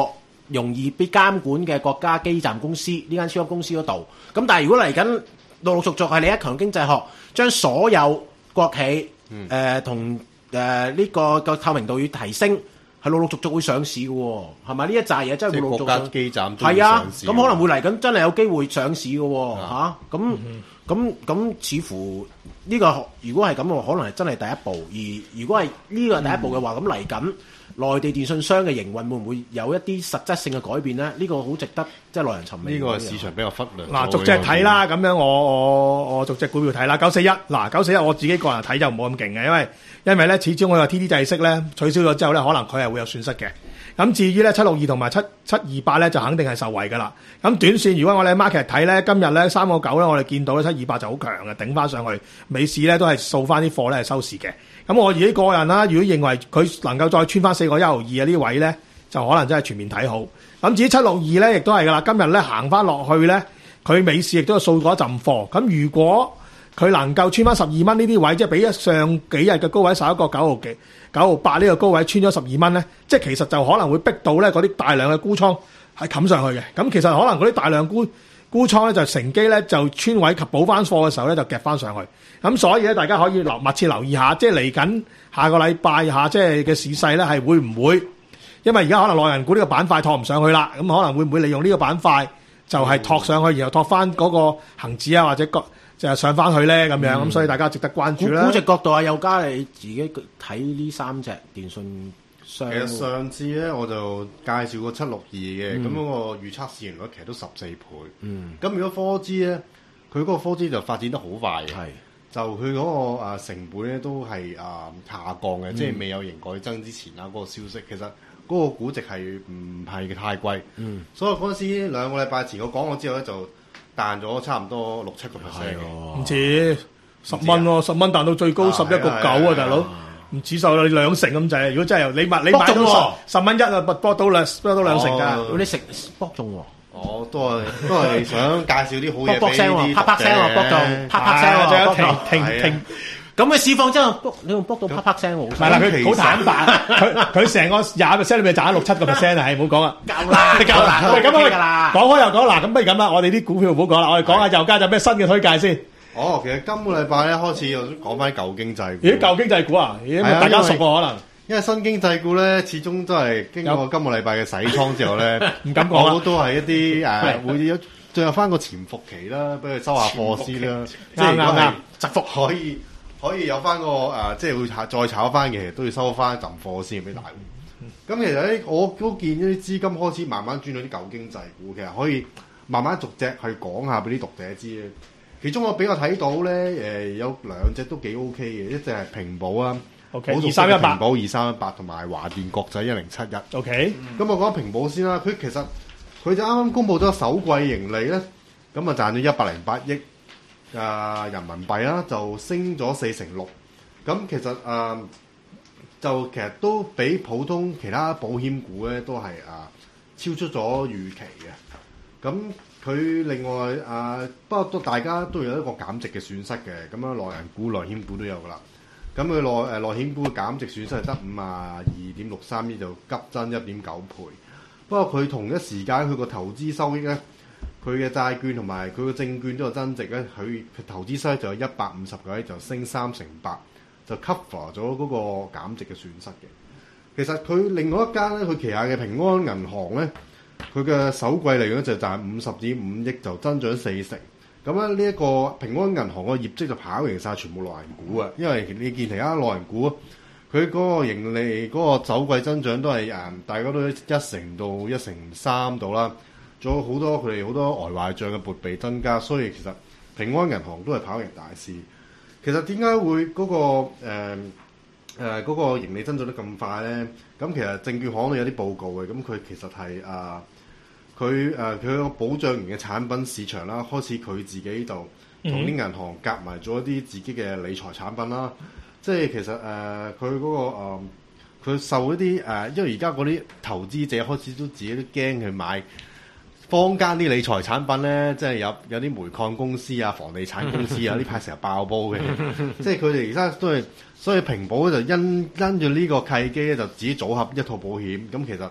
容易被監管嘅國家基站公司呢間超級公司嗰度。咁但係如果嚟緊陸陸續續係李克強經濟學將所有國企誒同誒呢個個透明度要提升，係陸陸續續會上市嘅喎，係咪？呢一紮嘢真係會陸陸續續。
國家基站都會
係啊
上市。
咁可能會嚟緊真係有機會上市嘅喎嚇。咁咁咁似乎呢個如果係咁嘅話，可能係真係第一步。而如果係呢個係第一步嘅話，咁嚟緊。內地電信商嘅營運會唔會有一啲實質性嘅改變咧？呢、這個好值得即係耐人尋味。
呢個市場比較忽略。
嗱，逐隻睇啦，咁樣我我我逐隻股票睇啦。九四一嗱，九四一我自己個人睇就唔冇咁勁嘅，因為因為咧始終我話 T D 制式咧取消咗之後咧，可能佢係會有損失嘅。咁至於咧七六二同埋七七二八咧就肯定係受惠㗎啦。咁短線如果我哋 market 睇咧，今日咧三個九咧，我哋見到咧七二八就好強嘅，頂翻上去。美市咧都係掃翻啲貨咧係收市嘅。咁我自己個人啦，如果認為佢能夠再穿翻四個一毫二啊呢位咧，就可能真係全面睇好。咁至於七六二咧，亦都係㗎啦。今日咧行翻落去咧，佢美市亦都係掃過一陣貨。咁如果佢能夠穿翻十二蚊呢啲位，即係比上幾日嘅高位十一個九毫幾九毫八呢個高位穿咗十二蚊咧，即係其實就可能會逼到咧嗰啲大量嘅沽倉係冚上去嘅。咁其實可能嗰啲大量沽沽倉咧就乘機咧就穿位及補翻貨嘅時候咧就夾翻上去。咁所以咧大家可以留密切留意下，即係嚟緊下個禮拜下即係嘅市勢咧係會唔會？因為而家可能內銀股呢個板塊托唔上去啦，咁可能會唔會利用呢個板塊就係托上去，然後托翻嗰個恆指啊或者個就係上翻去咧咁樣，咁、嗯、所以大家值得關注啦。
估值角度啊，又加你自己睇呢三隻電信商。
其實上次咧我就介紹過七六二嘅，咁、嗯、嗰個預測市盈率其實都十四倍。嗯。咁如果科技咧，佢嗰個科技就發展得好快嘅。係。就佢嗰個成本咧都係啊下降嘅，嗯、即係未有營改增之前啊嗰、嗰個消息，其實嗰個估值係唔係太貴。嗯。所以嗰陣時兩個禮拜前我講過之後咧就。彈咗差唔多六七個 percent 嘅，
唔止十蚊喎，十蚊彈到最高十一個九啊，大佬唔止受你兩成咁滯。如果真係你買你買到十十蚊一啊，搏到兩搏到兩成㗎，
你食搏中喎。
我都係都係想介紹啲好嘢俾啲
啪啪聲喎，搏中啪啪聲喎，
仲有停停停。
咁嘅市況真係你用卜到啪啪聲喎，
唔係啦，佢好坦白，佢佢成個廿 percent 裏面賺咗六七個 percent 啊，係唔好講啊，
夠啦，夠啦，
喂，咁啊，講開又講嗱，咁不如咁啦，我哋啲股票唔好講啦，我哋講下油價有咩新嘅推介先。
哦，其實今個禮拜咧開始又講翻舊經濟股。
咦，舊經濟股啊？咦，大家熟喎可能。
因為新經濟股咧，始終都係經過今個禮拜嘅洗倉之後咧，
唔敢講啦，
都係一啲誒會有進入翻個潛伏期啦，俾佢收下貨先啦，即係如果係窄幅可以。可以有翻個誒、呃，即係會再炒翻嘅，都要收翻一陣貨先俾大戶。咁、嗯、其實咧，我都見啲資金開始慢慢轉到啲舊經濟股，其實可以慢慢逐隻去講下俾啲讀者知咧。其中我比較睇到咧，誒、呃、有兩隻都幾 O K 嘅，一隻係平保啊，
好二三一八，
平保二三一八同埋華電國際一零七一。
O K，
咁我講平保先啦，佢其實佢就啱啱公布咗首季盈利咧，咁啊賺咗一百零八億。誒、呃、人民幣啦，就升咗四成六，咁其實誒、呃、就其實都比普通其他保險股咧都係誒、呃、超出咗預期嘅。咁佢另外誒、呃，不過都大家都有一個減值嘅損失嘅，咁樣內銀股、內險股都有噶啦。咁佢內誒內險股嘅減值損失係得五十二點六三億，就急增一點九倍。不過佢同一時間佢個投資收益咧。佢嘅債券同埋佢嘅證券都有增值咧，佢佢投資收益就有一百五十九億，就升三成八，就 cover 咗嗰個減值嘅損失嘅。其實佢另外一間咧，佢旗下嘅平安銀行咧，佢嘅首季嚟講就賺五十點五億，就增長四成。咁咧呢一個平安銀行嘅業績就跑贏晒全部內銀股啊，因為你見其他內銀股，佢嗰個盈利嗰、嗰個首季增長都係誒，大家都一成到一成三度啦。仲有好多佢哋好多外壞賬嘅撥備增加，所以其實平安銀行都係跑贏大市。其實點解會嗰、嗰個誒誒嗰個盈利增長得咁快咧？咁其實證券行都有啲報告嘅，咁佢其實係啊，佢誒佢個保障型嘅產品市場啦，開始佢自己就同啲銀行夾埋咗一啲自己嘅理財產品啦。嗯、即係其實誒佢嗰個佢、呃、受一啲誒、呃，因為而家嗰啲投資者開始都自己都驚去買。坊間啲理財產品咧，即係有有啲煤礦公司啊、房地產公司啊，呢排成日爆煲嘅，即係佢哋而家都係，所以平保就因因住呢個契機咧，就自己組合一套保險。咁其實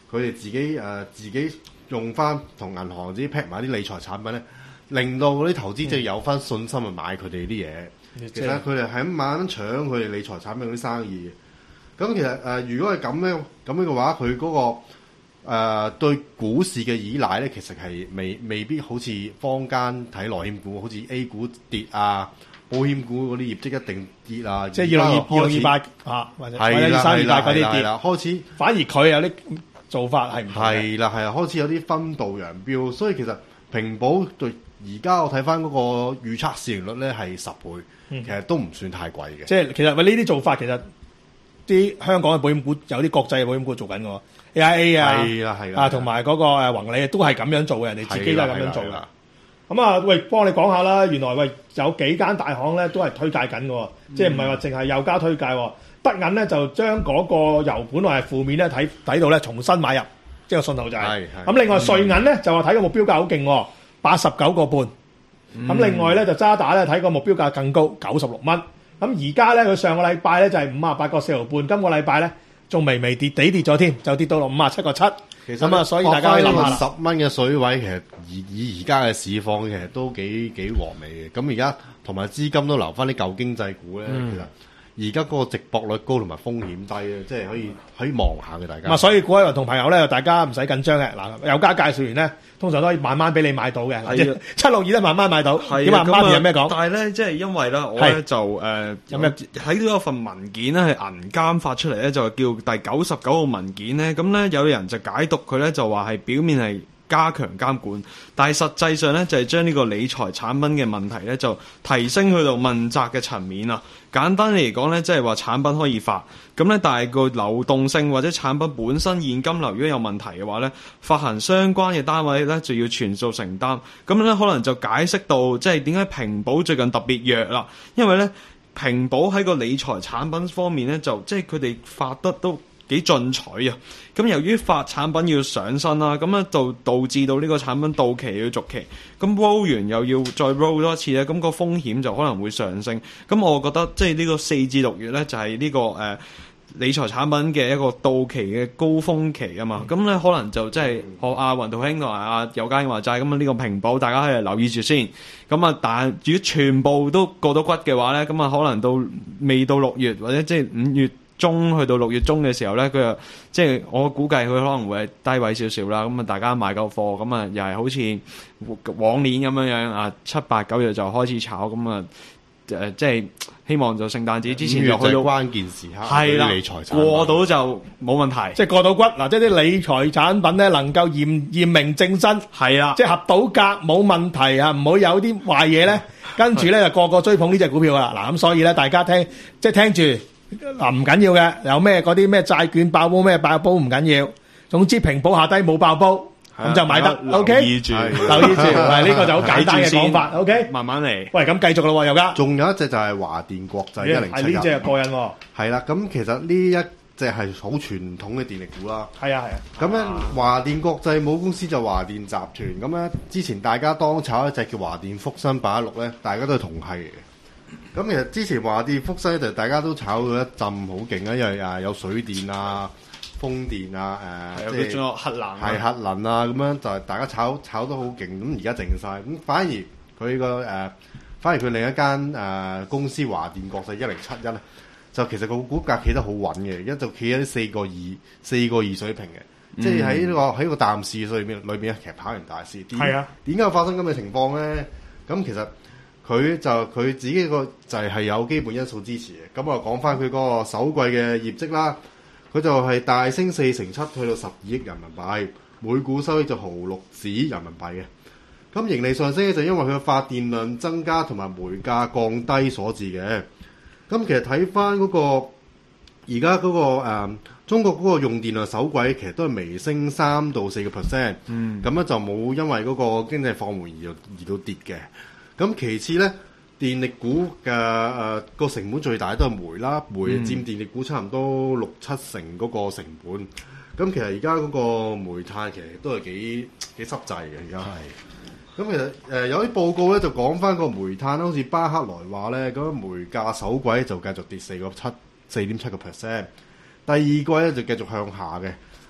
佢哋自己誒、呃、自己用翻同銀行自己 pack 埋啲理財產品咧，令到嗰啲投資者有翻信心去買佢哋啲嘢。嗯、其實佢哋係咁慢慢搶佢哋理財產品嗰啲生意嘅。咁其實誒、呃，如果係咁樣咁樣嘅話，佢嗰、嗰個誒、呃、對股市嘅依賴咧，其實係未未必好似坊間睇內險股，好似 A 股跌啊。保險股嗰啲業績一定跌啊！
即係二六二二六二八啊，或者或者二三二八嗰啲跌，
開始
反而佢有啲做法係唔同嘅。
係啦係啊，開始有啲分道揚鑣，所以其實平保對而家我睇翻嗰個預測市盈率咧係十倍，嗯、其實都唔算太貴嘅。
即係其實喂呢啲做法其實啲香港嘅保險股有啲國際嘅保險股做緊嘅 ，A I A 啊，
係啦係啦，
啊同埋嗰個誒宏利都係咁樣做嘅，人哋自己都係咁樣做嘅。咁啊，喂，幫你講下啦。原來喂有幾間大行咧都係推介緊嘅，嗯、即係唔係話淨係有家推介。德銀咧就將嗰個由本來係負面咧睇睇到咧重新買入，即係個信號就係、是。咁另外瑞銀咧、嗯、就話睇個目標價好勁，八十九個半。咁、嗯、另外咧就渣打咧睇個目標價更高，九十六蚊。咁而家咧佢上個禮拜咧就係五啊八個四毫半，今個禮拜咧仲微微跌地跌咗添，就跌到落五啊七個七。咁啊，所以大家可以諗下啦。
十蚊嘅水位其實以以而家嘅市況其實都幾幾和味嘅。咁而家同埋資金都留翻啲舊經濟股咧，嗯、其實而家嗰個值博率高同埋風險低咧，即係可以可以望下嘅大家。
咁啊，所以股海同朋友咧，大家唔使緊張嘅。嗱，有家介紹完咧，通常都可以慢慢俾你買到嘅。係啊，七六二都慢慢買到。點啊？媽咪有咩講？
但係咧，即係因為咧，我咧就誒有咩睇到有份文件咧，係銀監發出嚟咧，就叫第九十九號文件咧。咁咧有人就解讀佢咧，就話係表面係加強監管，但係實際上咧就係將呢個理財產品嘅問題咧就提升去到問責嘅層面啊。簡單嚟講咧，即係話產品可以發，咁咧但係個流動性或者產品本身現金流如果有問題嘅話咧，發行相關嘅單位咧就要全數承擔。咁咧可能就解釋到即係點解平保最近特別弱啦，因為咧平保喺個理財產品方面咧就即係佢哋發得都幾進取啊！咁由於發產品要上身啦，咁咧就導致到呢個產品到期要續期，咁 roll 完又要再 roll 多一次咧，咁個風險就可能會上升。咁我覺得即係呢個四至六月咧，就係呢個誒理財產品嘅一個到期嘅高峰期啊嘛。咁咧可能就即係學阿雲道兄同埋阿尤嘉英話齋，咁啊呢個平保大家可以留意住先。咁啊，但係如果全部都過到骨嘅話咧，咁啊可能到未到六月或者即係五月中去到六月中嘅時候咧，佢又即係我估計佢可能會係低位少少啦。咁啊，大家買夠貨，咁啊又係好似往年咁樣樣啊，七八九月就開始炒，咁啊誒即係希望就聖誕節之前就去到
關鍵時刻，
係啦，
理財產品
過到就冇問題，
即係過到骨嗱，即係啲理財產品咧能夠驗驗明正身，
係啦，
即係合到格冇問題啊，唔好有啲壞嘢咧，跟住咧就個個追捧呢隻股票啦。嗱咁所以咧，大家聽即係聽住。嗱唔緊要嘅，有咩嗰啲咩債券爆煲咩爆煲唔緊要，總之平保下低冇爆煲，咁就買得。O K，留意住，留意住，係呢個就好簡單嘅講法。O K，慢慢嚟。喂，咁繼續咯，又家。
仲有一隻就係華電國際一零七一。
係呢隻過癮喎。
係啦，咁其實呢一隻係好傳統嘅電力股啦。
係啊係啊。
咁咧華電國際母公司就華電集團，咁咧之前大家當炒一隻叫華電福新八一六咧，大家都係同係嘅。咁其實之前華電福新就大家都炒到一陣好勁啊，因為啊有水電啊、風電啊，誒，即係
仲有核能，
係核能啊，咁樣就係大家炒炒得好勁。咁而家靜晒，咁反而佢個誒，反而佢另一間誒、呃、公司華電國際一零七一咧，就其實個股價企得好穩嘅，而家就企喺四個二、四個二水平嘅，嗯、即係喺呢個喺個淡市裏面裏面其實跑完大市。係啊，點解會發生咁嘅情況咧？咁其實。佢就佢自己個就係、係、有基本因素支持嘅，咁我講翻佢嗰個首季嘅業績啦，佢就係大升四成七，去到十二億人民幣，每股收益就毫六子人民幣嘅。咁盈利上升咧，就因為佢嘅發電量增加同埋煤價降低所致嘅。咁其實睇翻嗰個而家嗰個、呃、中國嗰個用電量首季其實都係微升三到四個 percent，咁咧就冇因為嗰個經濟放緩而而到跌嘅。咁其次咧，電力股嘅誒個成本最大都係煤啦，煤佔電力股差唔多六七成嗰個成本。咁其實而家嗰個煤炭其實都係幾幾濕滯嘅，而家係。咁其實誒、呃、有啲報告咧就講翻個煤炭咧，好似巴克萊話咧，嗰個煤價首季就繼續跌四個七四點七個 percent，第二季咧就繼續向下嘅。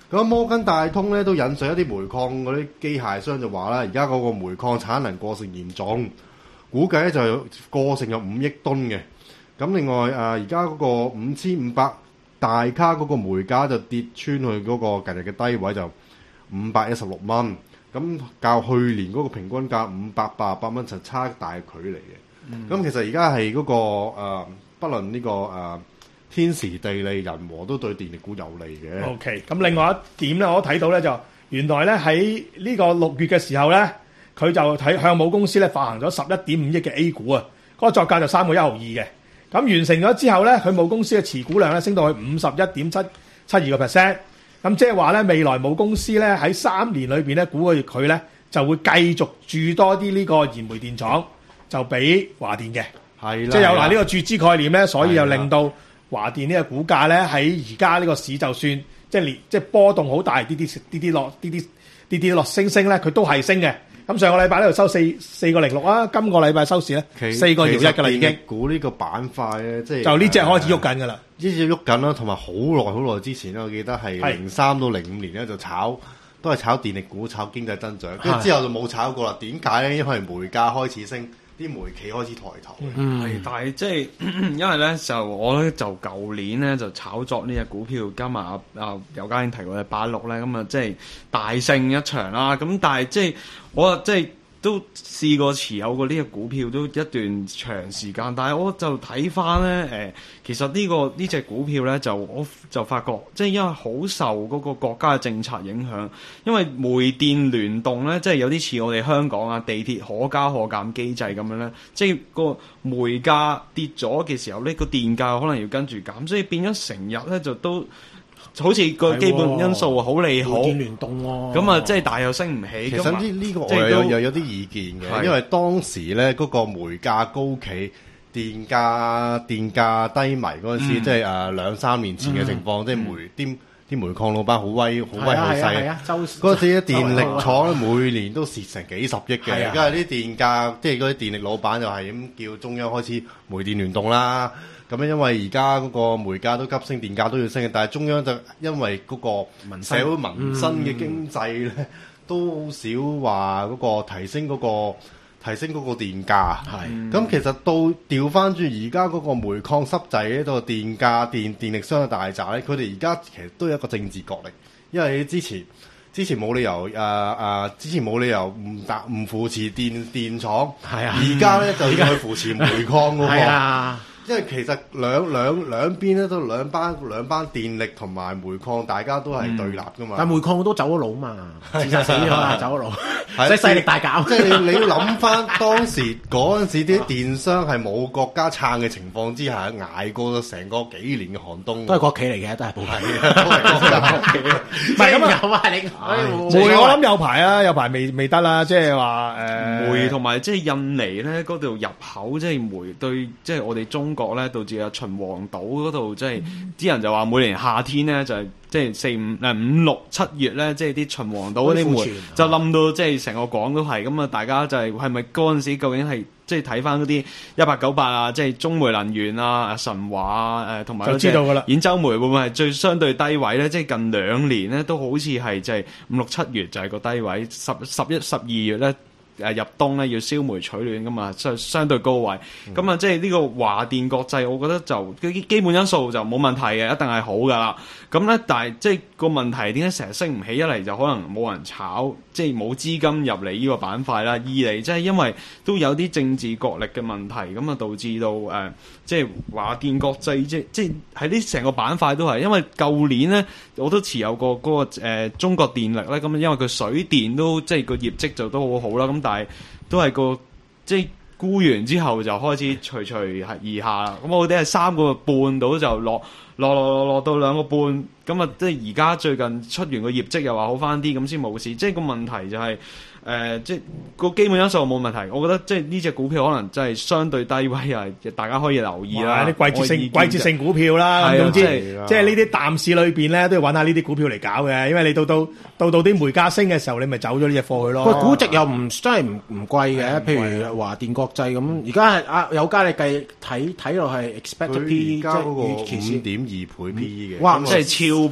咁摩根大通咧都引述一啲煤礦嗰啲機械商就話啦，而家嗰個煤礦產能過剩嚴重，估計咧就有過剩有五億噸嘅。咁另外誒，而家嗰個五千五百大卡嗰個煤價就跌穿去嗰個近日嘅低位，就五百一十六蚊。咁較去年嗰個平均價五百八十八蚊就差大距離嘅。咁、嗯、其實而家係嗰個、呃、不論呢、呢個誒。呃天時地利人和都對電力股有利嘅。
OK，咁另外一點咧，我睇到咧就原來咧喺呢個六月嘅時候咧，佢就睇向母公司咧發行咗十一點五億嘅 A 股啊，嗰、嗰個作價就三個一毫二嘅。咁完成咗之後咧，佢母公司嘅持股量咧升到去五十一點七七二個 percent。咁即係話咧，未來母公司咧喺三年裏邊咧，估計佢咧就會繼續注多啲呢個燃煤電廠，就俾華電嘅。係啦，即係有嗱呢個注資概念咧，所以又令到華電呢個股價咧喺而家呢個市就算即係連即係波動好大，啲啲啲啲落啲啲啲啲落升升咧，佢都係升嘅。咁上個禮拜呢度收四四個零六啊，今個禮拜收市咧四個搖一㗎啦已經。
股呢個板塊咧，即係
就呢隻開始喐緊㗎啦，
呢隻喐緊啦，同埋好耐好耐之前咧，我記得係零三到零五年咧就炒都係炒電力股、炒經濟增長，跟住之後就冇炒過啦。點解咧？因為煤價開始升。啲煤企開始抬頭，
嗯，係，但係即係因為咧就我咧就舊年咧就炒作呢隻股票，加埋阿阿尤嘉英提過嘅八六咧，咁啊即係大勝一場啦。咁但係即係我即係都試過持有過呢隻股票都一段長時間，但係我就睇翻咧誒，其實呢、呢個呢隻股票咧就我就發覺，即係因為好受嗰個國家嘅政策影響，因為煤電聯動咧，即係有啲似我哋香港啊地鐵可加可減機制咁樣咧，即係個煤價跌咗嘅時候呢個電價可能要跟住減，所以變咗成日咧就都。好似個基本因素好利好，
電聯動喎，
咁啊，即係但又升唔起。
其實呢呢個我又有又有啲意見嘅，因為當時咧嗰個煤價高企、電價電價低迷嗰陣時，即係誒兩三年前嘅情況，即係煤啲啲煤礦老闆好威好威好勢。嗰陣時啲電力廠每年都蝕成幾十億嘅，而家啲電價即係嗰啲電力老闆就係咁叫中央開始煤電聯動啦。咁樣因為而家嗰個煤價都急升，電價都要升嘅，但係中央就因為嗰個社會民生嘅經濟咧，嗯、都好少話嗰個提升嗰、嗰個提升嗰個電價。係，咁其實到調翻轉而家嗰個煤礦濕滯呢度電價電電力商嘅大閘咧，佢哋而家其實都有一個政治角力，因為之前之前冇理由誒誒、呃呃，之前冇理由唔達唔扶持電電廠，係啊，而家咧就要去扶持煤礦嗰個。係啊。因為其實兩兩兩邊咧都兩班兩班電力同埋煤礦，大家都係對立噶嘛。
但煤礦都走咗佬嘛，自殺死咗啦，走咗佬，即係勢力大減。
即係你你要諗翻當時嗰陣時啲電商係冇國家撐嘅情況之下，捱過咗成個幾年嘅寒冬。
都係國企嚟嘅，都係部分嘅，
都係國企。
唔係咁啊，有啊你煤我諗有排啊，有排未未得啦，即係話誒
煤同埋即係印尼咧嗰度入口即係煤對即係我哋中國咧，導致啊秦皇島嗰度即係啲人就話每年夏天咧就係即係四五誒五六七月咧，即係啲秦皇島嗰啲煤就冧到即係成個港都係咁啊！大家就係係咪嗰陣時究竟係即係睇翻嗰啲一八九八啊，即係中煤能源啊、神華啊誒同埋
就知道㗎啦。
兗州煤會唔會係最相對低位咧？即係近兩年咧都好似係即係五六七月就係個低位，十十一十二月咧。誒入冬咧要燒煤取暖噶嘛，相相對高位，咁啊、嗯、即係呢個華電國際，我覺得就基基本因素就冇問題嘅，一定係好噶啦。咁咧，但係即係個問題點解成日升唔起？一嚟就可能冇人炒，即係冇資金入嚟呢個板塊啦；二嚟即係因為都有啲政治角力嘅問題，咁啊導致到誒、呃、即係華電國際即即係喺呢成個板塊都係，因為舊年咧我都持有過嗰、那個、呃、中國電力咧，咁因為佢水電都即係個業績就都好好啦，咁但係都係個即係沽完之後就開始隨隨而下啦。咁我哋係三個半到就落落落落落到兩個半，咁啊即係而家最近出完個業績又話好翻啲，咁先冇事。即係個問題就係、是、誒、呃，即係個基本因素冇問題。我覺得即係呢隻股票可能真係相對低位啊，大家可以留意啦。
啲季節性季節性股票啦，總之即係呢啲淡市裏邊咧都要揾下呢啲股票嚟搞嘅，因為你到到到到啲煤價升嘅時候，你咪走咗呢隻貨去咯。
佢估值又唔真係唔唔貴嘅，譬如華電國際咁，而家係啊有家你計睇睇落係 expect P E
即係五點二倍 P E 嘅，
哇！真係超平。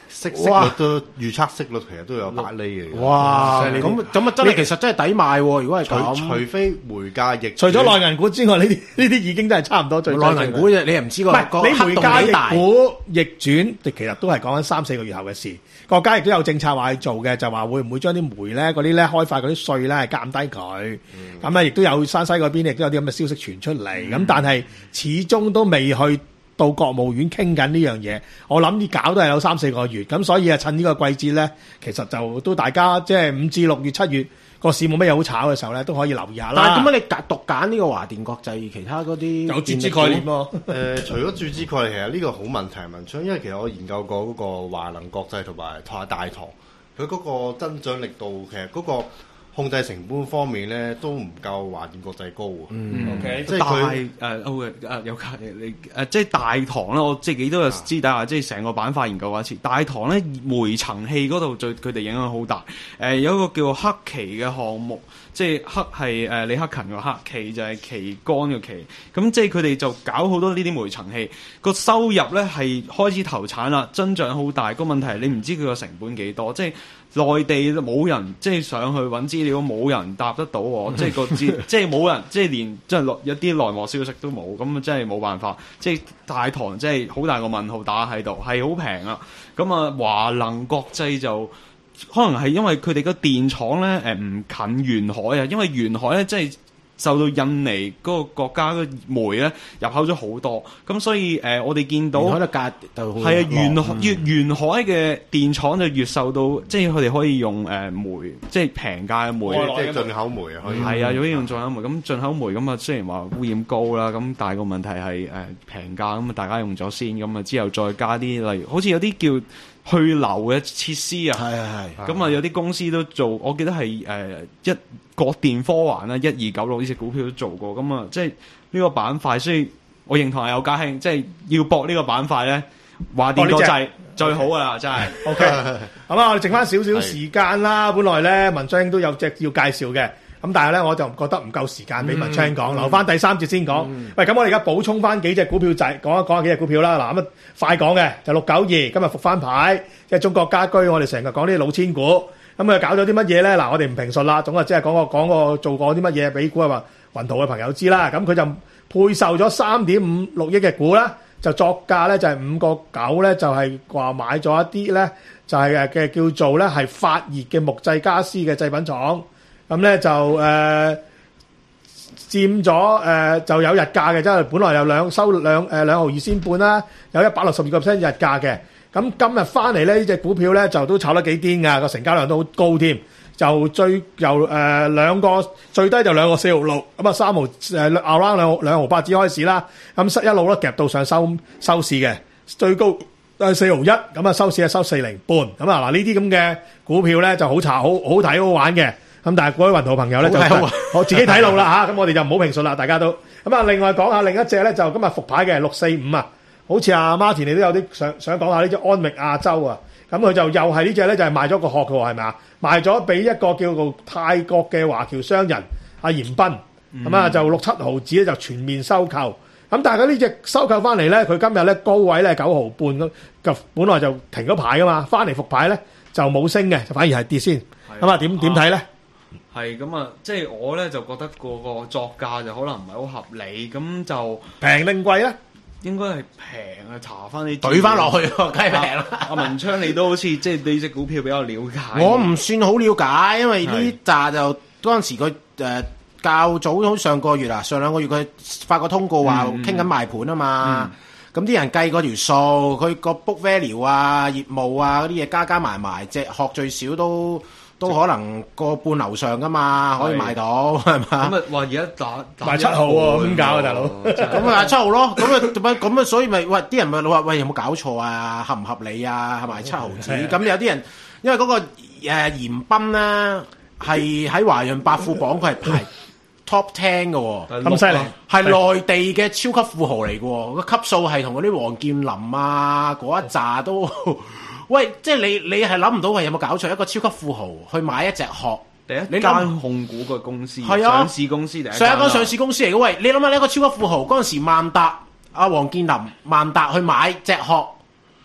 息息率都預測息率其實都有八厘嘅。
哇！咁咁啊，真係其實真係抵買喎。如果係咁，
除非煤價逆，
除咗內銀股之外，呢啲呢啲已經真係差唔多最。
內銀股你又唔知個個
你煤價
逆
股逆轉，其實都係講緊三四個月後嘅事。國家亦都有政策話去做嘅，就話會唔會將啲煤咧嗰啲咧開發嗰啲稅咧係減低佢。咁咧亦都有山西嗰邊亦都有啲咁嘅消息傳出嚟。咁、嗯、但係始終都未去到國務院傾緊呢樣嘢。我諗啲搞都係有三四個月。咁所以啊，趁呢個季節咧，其實就都大家即係五至六月、七月個市冇乜嘢好炒嘅時候咧，都可以留意下啦。
但係點解你獨揀呢個華電國際，其他嗰啲
有注資概念咯？
誒、呃，除咗注資概念，其實呢個好問題文章，因為其實我研究過嗰個華能國際同埋大唐，佢嗰個增長力度其實嗰個控制成本方面咧都唔夠華電國際高喎。
嗯
，OK，
即係大誒誒誒有你誒即係大唐咧，我自己都有知底下，即係成個板塊研究過一次。大唐咧煤層氣嗰度對佢哋影響好大。誒、呃、有一個叫黑旗嘅項目，即係黑係誒、呃、李克勤個黑，旗就係旗杆嘅旗。咁即係佢哋就搞好多呢啲煤層氣，個收入咧係開始投產啦，增長好大。個問題係你唔知佢個成本幾多，即係。內地冇人即係上去揾資料，冇人答得到我，即係個資，即係冇人，即係連即係有啲內幕消息都冇，咁真係冇辦法。即係大唐，即係好大個問號打喺度，係好平啊。咁啊，華能國際就可能係因為佢哋個電廠咧誒唔近沿海啊，因為沿海咧即係。受到印尼嗰個國家嘅煤咧入口咗好多，咁所以誒、呃、我哋見到係啊，沿海越沿海嘅電廠就越受到，即係佢哋可以用誒、呃、煤，即係平價嘅煤，
即係進口煤啊，可以
係啊，可以用進口煤。咁進口煤咁啊，雖然話污染高啦，咁但係個問題係誒平價，咁啊大家用咗先，咁啊之後再加啲，例如好似有啲叫去留嘅設施啊，
係係係，
咁啊有啲公司都做，我記得係誒、呃、一。國電科環啦，一二九六呢隻股票都做過，咁啊，即係呢個板塊，所以我認同係有家興，即係要搏呢個板塊咧，華電國際最好噶啦，真係。
OK，咁啊，我哋剩翻少少時間啦。本來咧文章都有隻要介紹嘅，咁但係咧我就覺得唔夠時間俾文章講，留翻第三節先講。嗯、喂，咁我哋而家補充翻幾隻股票仔，講一講下幾隻股票啦。嗱，咁啊快講嘅就六九二，今日復翻牌，即係中國家居，我哋成日講呢啲老千股。咁佢搞咗啲乜嘢咧？嗱，我哋唔評述啦，總係即係講個講個做過啲乜嘢俾股啊，話雲圖嘅朋友知啦。咁佢就配售咗三點五六億嘅股啦，就作價咧就係五個九咧，就係話買咗一啲咧，就係誒嘅叫做咧係發熱嘅木製家私嘅製品廠。咁咧就誒、呃、佔咗誒、呃、就有日價嘅，即係本來有兩收兩誒、呃、兩毫二仙半啦，有一百六十二個 percent 日價嘅。咁今日翻嚟咧，呢隻股票咧就都炒得幾癲㗎，個成交量都好高添。就最由誒兩個最低就兩個四毫六，咁啊三毫誒 around 兩毫兩毫八至開始啦。咁失一路咧夾到上收收市嘅，最高係四毫一，咁啊收市係收四零半。咁啊嗱，呢啲咁嘅股票咧就好查好好睇好玩嘅。咁但係各位雲圖朋友咧就我自己睇路啦嚇，咁我哋就唔好評述啦，大家都。咁啊，另外講下另一隻咧就今日復牌嘅六四五啊。好似阿 Martin 你都有啲想想講下呢隻安域亞洲啊，咁佢就又係呢隻咧就係賣咗個殼嘅喎，係咪啊？賣咗俾一個叫做泰國嘅華僑商人阿嚴斌，咁啊、嗯、就六七毫紙咧就全面收購，咁但係佢呢隻收購翻嚟咧，佢今日咧高位咧九毫半咁，就本來就停咗牌噶嘛，翻嚟復牌咧就冇升嘅，就反而係跌先，咁啊點點睇咧？
係咁啊，即係我咧就覺得個個作價就可能唔係好合理，咁就
平定貴咧？
應該係平啊！查翻你
懟翻落去喎，梗係平啦。
阿文昌，你都好似即係對隻股票比較了解。
我唔算好了解，因為呢扎就嗰陣時佢誒、呃、較早好上個月啊，上兩個月佢發個通告話傾緊賣盤啊嘛。咁啲、嗯、人計嗰條數，佢個 book value 啊、業務啊嗰啲嘢加加埋埋，隻殼最少都。都可能個半樓上噶嘛，可以賣到係嘛？
咁啊，話而家打
賣七號喎，點搞啊，大佬？
咁啊，七號咯，咁啊，咁啊，所以咪喂啲人咪話喂有冇搞錯啊？合唔合理啊？係咪七毫紙？咁有啲人因為嗰個誒嚴彬咧係喺華潤百富榜，佢係排 top ten 嘅喎，
咁犀利，
係內地嘅超級富豪嚟嘅喎，個級數係同嗰啲王健林啊嗰一紮都。喂，即係你你係諗唔到，係有冇搞錯？一個超級富豪去買一隻殼，
第一間控股嘅公司，
係啊，
上市公司第一間，
上一間上市公司嚟嘅。喂，你諗下，你一個超級富豪嗰陣時，萬達阿王健林萬達去買隻殼，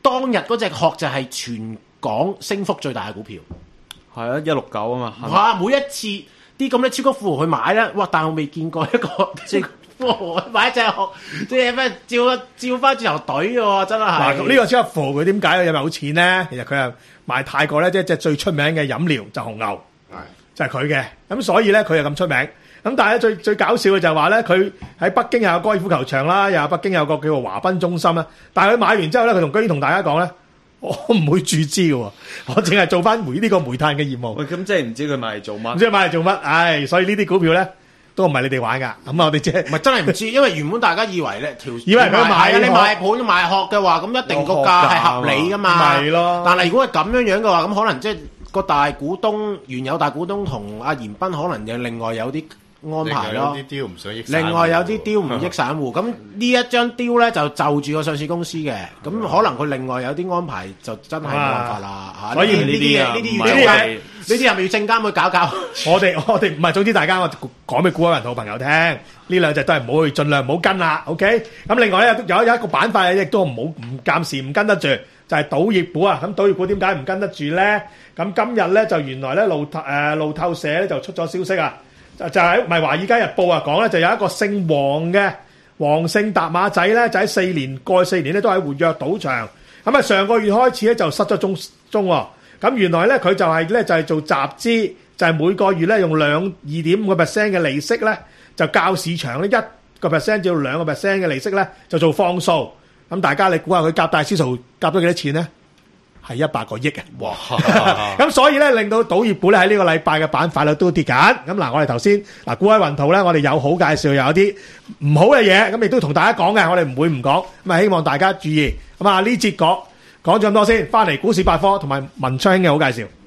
當日嗰隻殼就係全港升幅最大嘅股票。
係啊，一六九啊嘛。
哇！每一次啲咁嘅超級富豪去買咧，哇！但係我未見過一個即係富豪買一隻殼，即係咩照照翻轉頭隊喎，真係。
嗱，咁呢個超級富豪佢點解佢有咪好錢咧？其實佢係賣泰國咧，即係即係最出名嘅飲料就紅牛，係就係佢嘅。咁所以咧，佢又咁出名。咁但係咧最最搞笑嘅就係話咧，佢喺北京又有高爾夫球場啦，又有北京有個叫做華彬中心啦。但係佢買完之後咧，佢同居然同大家講咧，我唔會注資嘅喎，我淨係做翻煤呢個煤炭嘅業務。
喂，咁即係唔知佢買嚟做乜？
唔知佢買嚟做乜？唉，所以呢啲股票咧都唔係你哋玩㗎。咁啊，我哋即係
唔係真係唔知，因為原本大家以為咧條
以為佢買
啊，你買盤買殼嘅話，咁一定個價係合理㗎嘛。
係咯。
但係如果係咁樣樣嘅話，咁可能即係個大股東原有大股東同阿嚴斌可能有另外有啲安排咯，另外有啲 deal 唔益散戶，咁呢一張 deal 咧就就住個上市公司嘅，咁可能佢另外有啲安排就真係冇辦法啦嚇。所以呢啲嘢，呢啲要證監，呢啲係咪要證監去搞搞？
我哋我哋唔係，總之大家我講俾股海雲圖朋友聽，呢兩隻都係唔好去，盡量唔好跟啦。OK，咁另外咧有有一個板塊亦都唔好唔暫時唔跟得住，就係賭業股啊。咁賭業股點解唔跟得住咧？咁今日咧就原來咧路誒路透社咧就出咗消息啊。就就喺唔係《華爾街日報》啊講咧，就有一個姓黃嘅黃姓搭馬仔咧，就喺四年過去四年咧都喺活躍賭場。咁啊上個月開始咧就失咗蹤蹤喎。咁原來咧佢就係咧就係做集資，就係每個月咧用兩二點五個 percent 嘅利息咧，就較市場咧一個 percent 至到兩個 percent 嘅利息咧就做放數。咁大家你估下佢夾大師數夾咗幾多錢咧？係一百個億嘅，哇！咁所以咧，令到賭業股咧喺呢個禮拜嘅板塊咧都跌緊。咁嗱，我哋頭先嗱，股海雲圖咧，我哋有好介紹，有啲唔好嘅嘢，咁亦都同大家講嘅，我哋唔會唔講。咁啊，希望大家注意。咁啊，呢節講講咗咁多先，翻嚟股市百科同埋文昌嘅好介紹。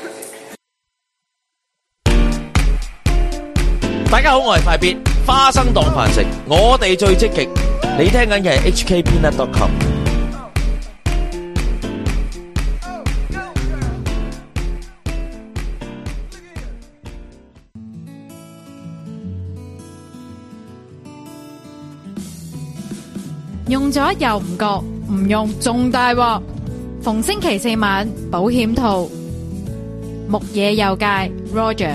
大家好，我係快必花生當飯食，我哋最積極。你聽緊嘅係 H K Peanut dot com。
用咗又唔覺，唔用仲大鑊。逢星期四晚保險套，木野佑介 Roger。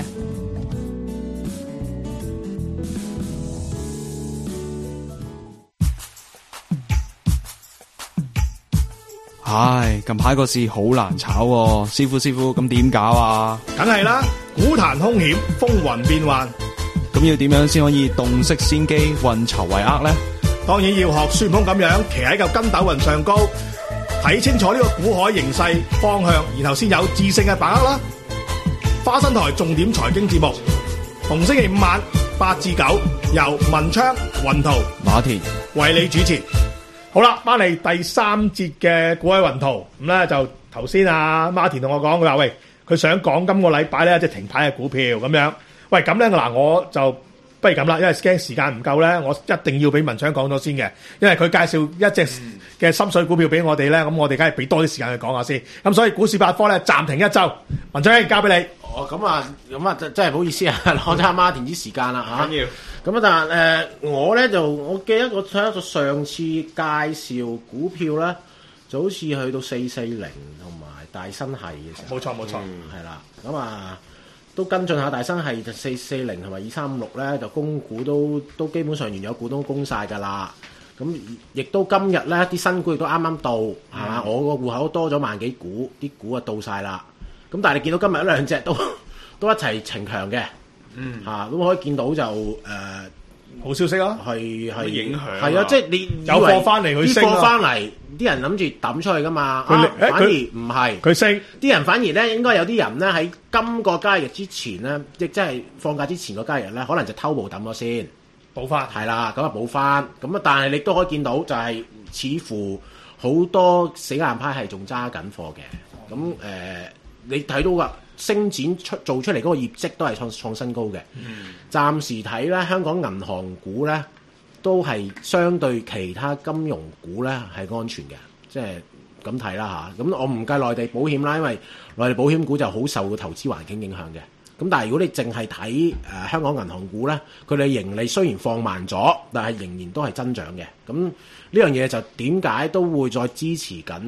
唉，近排個市好難炒喎，師傅師傅，咁點搞啊？
梗係啦，股壇兇險，風雲變幻。
咁要點樣先可以洞悉先機，運籌帷幄呢？
當然要學孫悟空咁樣騎喺嚿筋斗雲上高，睇清楚呢個股海形勢方向，然後先有智勝嘅把握啦。花生台重點財經節目，逢星期五晚八至九，由文昌、雲圖、
馬田
為你主持。好啦，翻嚟第三節嘅股海雲圖，咁咧就頭先啊馬田同我講，佢話喂，佢想講今個禮拜咧即係停牌嘅股票咁樣。喂，咁咧嗱，我就。不如咁啦，因為驚時間唔夠咧，我一定要俾文昌講咗先嘅，因為佢介紹一隻嘅心水股票俾我哋咧，咁我哋梗係俾多啲時間去講下先。咁所以股市百科咧暫停一周，文昌交俾你。
哦，咁啊，咁啊，真係唔好意思啊，攞咗阿媽田啲時間啦嚇。緊要。咁啊，但係誒、呃，我咧就我記得我睇咗上次介紹股票咧，就好似去到四四零同埋大新系嘅時候。
冇錯冇錯，
係啦，咁啊。都跟進下大新係就四四零同埋二三五六咧，就供股都都基本上原有股東供晒㗎啦。咁亦都今日咧啲新股亦都啱啱到，係嘛、嗯？我個戶口多咗萬幾股，啲股啊到晒啦。咁但係你見到今日一兩隻都都一齊呈強嘅，嗯嚇，咁、啊、可以見到就誒。呃
好消息啊，
係係
影響，
係啊，即係你
有貨翻嚟佢升啊，
啲貨翻嚟，啲人諗住抌出去噶嘛，啊、反而唔係
佢升，
啲人反而咧應該有啲人咧喺今個交易日之前咧，亦即係放假之前個交易日咧，可能就偷步抌咗先，
補翻，
係啦，咁啊補翻，咁啊但係你都可以見到就係似乎好多死硬派係仲揸緊貨嘅，咁誒、呃、你睇到噶。星展出做出嚟嗰個業績都係創創新高嘅。嗯、暫時睇咧，香港銀行股咧都係相對其他金融股咧係安全嘅，即係咁睇啦嚇。咁我唔計內地保險啦，因為內地保險股就好受個投資環境影響嘅。咁但係如果你淨係睇誒香港銀行股咧，佢哋盈利雖然放慢咗，但係仍然都係增長嘅。咁呢樣嘢就點解都會再支持緊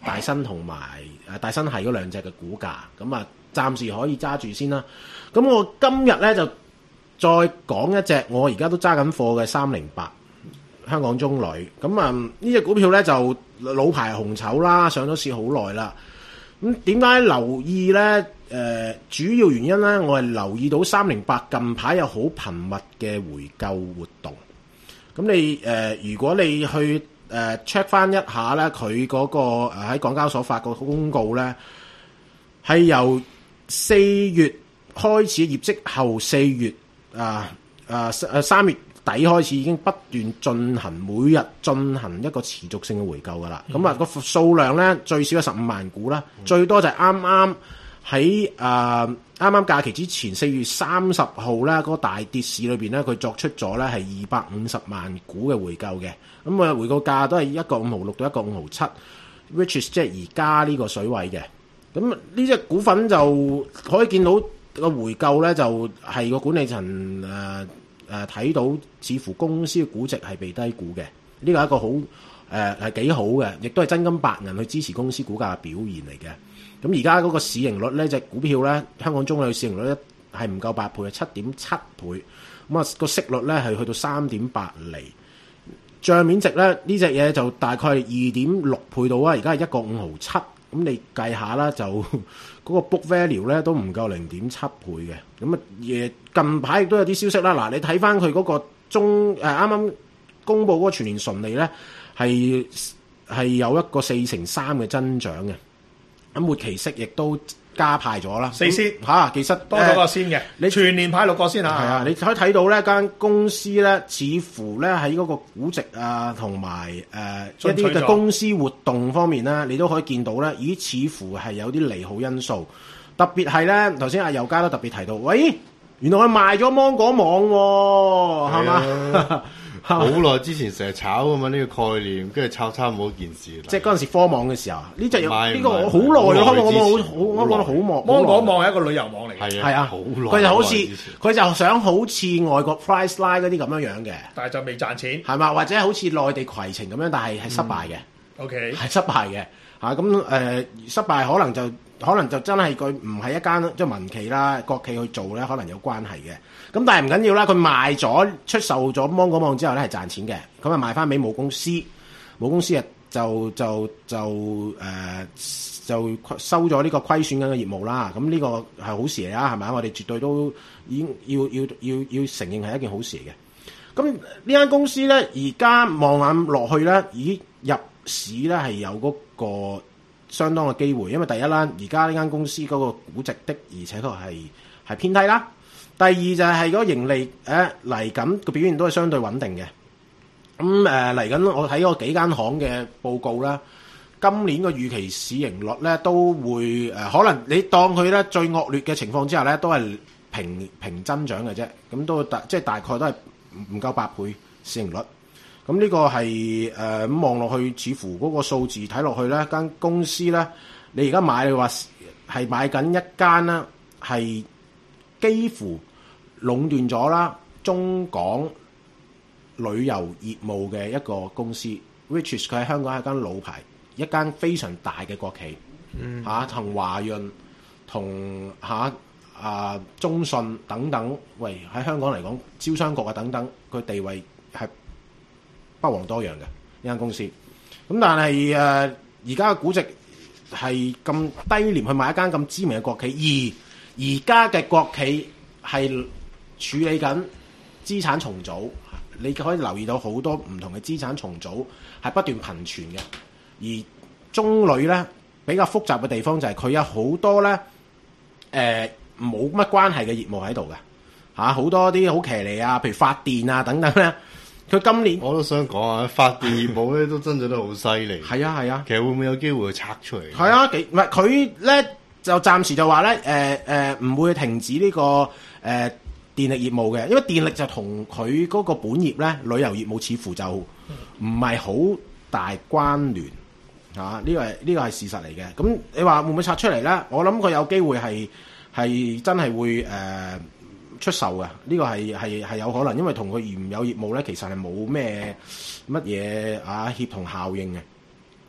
大新同埋誒大新係嗰兩隻嘅股價，咁啊暫時可以揸住先啦。咁我今日咧就再講一隻我而家都揸緊貨嘅三零八香港中旅，咁啊呢隻股票咧就老牌紅籌啦，上咗市好耐啦。咁點解留意咧？誒、呃、主要原因咧，我係留意到三零八近排有好頻密嘅回購活動。咁你誒、呃，如果你去誒 check 翻一下咧，佢嗰、那個喺、呃、港交所發個公告咧，係由四月開始業績後四月啊啊誒三月底開始已經不斷進行，每日進行一個持續性嘅回購噶啦。咁啊個數量咧最少有十五萬股啦，嗯、最多就係啱啱喺誒啱啱假期之前四月三十號咧嗰個大跌市裏邊咧，佢作出咗咧係二百五十萬股嘅回購嘅。咁啊回購價都係一個五毫六到一個五毫七 ，which is 即係而家呢個水位嘅。咁呢隻股份就可以見到個回購咧，就係、是、個管理層誒。呃誒睇、呃、到似乎公司嘅估值係被低估嘅，呢個係一個好誒係幾好嘅，亦都係真金白銀去支持公司股價嘅表現嚟嘅。咁而家嗰個市盈率呢隻股票咧，香港中旅市盈率咧係唔夠八倍，係七點七倍。咁、那、啊個息率咧係去到三點八厘，帳面值咧呢隻嘢就大概係二點六倍到啊，而家係一個五毫七。咁你計下啦，就嗰個 book value 咧都唔夠零點七倍嘅。咁啊，誒近排亦都有啲消息啦。嗱，你睇翻佢嗰個中誒啱啱公佈嗰個全年純利咧，係係有一個四成三嘅增長嘅。咁末期息亦都加派咗啦，
四仙
嚇，其實
多咗個仙嘅。你全年派六個先啊？
係啊，你可以睇到呢間公司咧，似乎咧喺嗰個估值啊，同埋誒一啲嘅公司活動方面咧，你都可以見到咧，咦，似乎係有啲利好因素。特別係咧，頭先阿尤嘉都特別提到，喂，原來佢賣咗芒果網喎，係嘛？
好耐之前成日炒㗎嘛呢個概念，跟住炒差唔多件事。
即係嗰陣時科網嘅時候，呢隻有呢個好耐咯，香港我好好，我覺得好忙。
芒果網係一個旅遊網嚟嘅，
係啊，好耐。佢就好似佢就想好似外國 Priceline 嗰啲咁樣樣嘅，
但係就未賺錢，
係嘛？或者好似內地攜程咁樣，但係係失敗嘅。
O K，
係失敗嘅嚇。咁誒失敗可能就可能就真係佢唔係一間即係民企啦、國企去做咧，可能有關係嘅。咁但係唔緊要啦，佢賣咗出售咗芒果網之後咧係賺錢嘅，咁啊賣翻俾母公司，母公司啊就就就誒、呃、就收咗呢個虧損緊嘅業務啦。咁呢個係好事嚟啊，係咪啊？我哋絕對都已經要要要要承認係一件好事嚟嘅。咁呢間公司咧，而家望眼落去咧，已入市咧係有嗰個相當嘅機會，因為第一啦，而家呢間公司嗰個估值的，而且確係係偏低啦。第二就係嗰個盈利誒嚟緊個表現都係相對穩定嘅。咁誒嚟緊我睇嗰幾間行嘅報告啦，今年個預期市盈率咧都會誒、呃，可能你當佢咧最惡劣嘅情況之下咧，都係平平增長嘅啫。咁都大即係大概都係唔夠八倍市盈率。咁呢個係誒咁望落去，似乎嗰個數字睇落去咧，間公司咧，你而家買你話係買緊一間啦，係幾乎壟斷咗啦中港旅遊業務嘅一個公司 ，which is 佢喺香港係間老牌，一間非常大嘅國企，嗯嚇同華潤同嚇啊中信等等，喂喺香港嚟講，招商局啊等等，佢地位係不遑多讓嘅呢間公司。咁但係誒而家嘅估值係咁低廉去買一間咁知名嘅國企，而而家嘅國企係處理緊資產重組，你可以留意到好多唔同嘅資產重組係不斷頻傳嘅。而中旅咧比較複雜嘅地方就係佢有好多咧誒冇乜關係嘅業務喺度嘅嚇，好多啲好騎呢啊，譬如發電啊等等咧。佢今年
我都想講啊，發電業務咧都增長得好犀利。係
啊係啊，
其實會唔會有機會去拆出嚟？
係啊，幾唔係佢咧就暫時就話咧誒誒唔會停止呢、這個誒、呃、電力業務嘅，因為電力就同佢嗰個本業咧旅遊業務似乎就唔係好大關聯嚇，呢、啊這個係呢、這個係事實嚟嘅。咁你話會唔會拆出嚟咧？我諗佢有機會係係真係會誒。呃出售嘅呢、這個係係係有可能，因為同佢原有業務咧，其實係冇咩乜嘢啊協同效應嘅。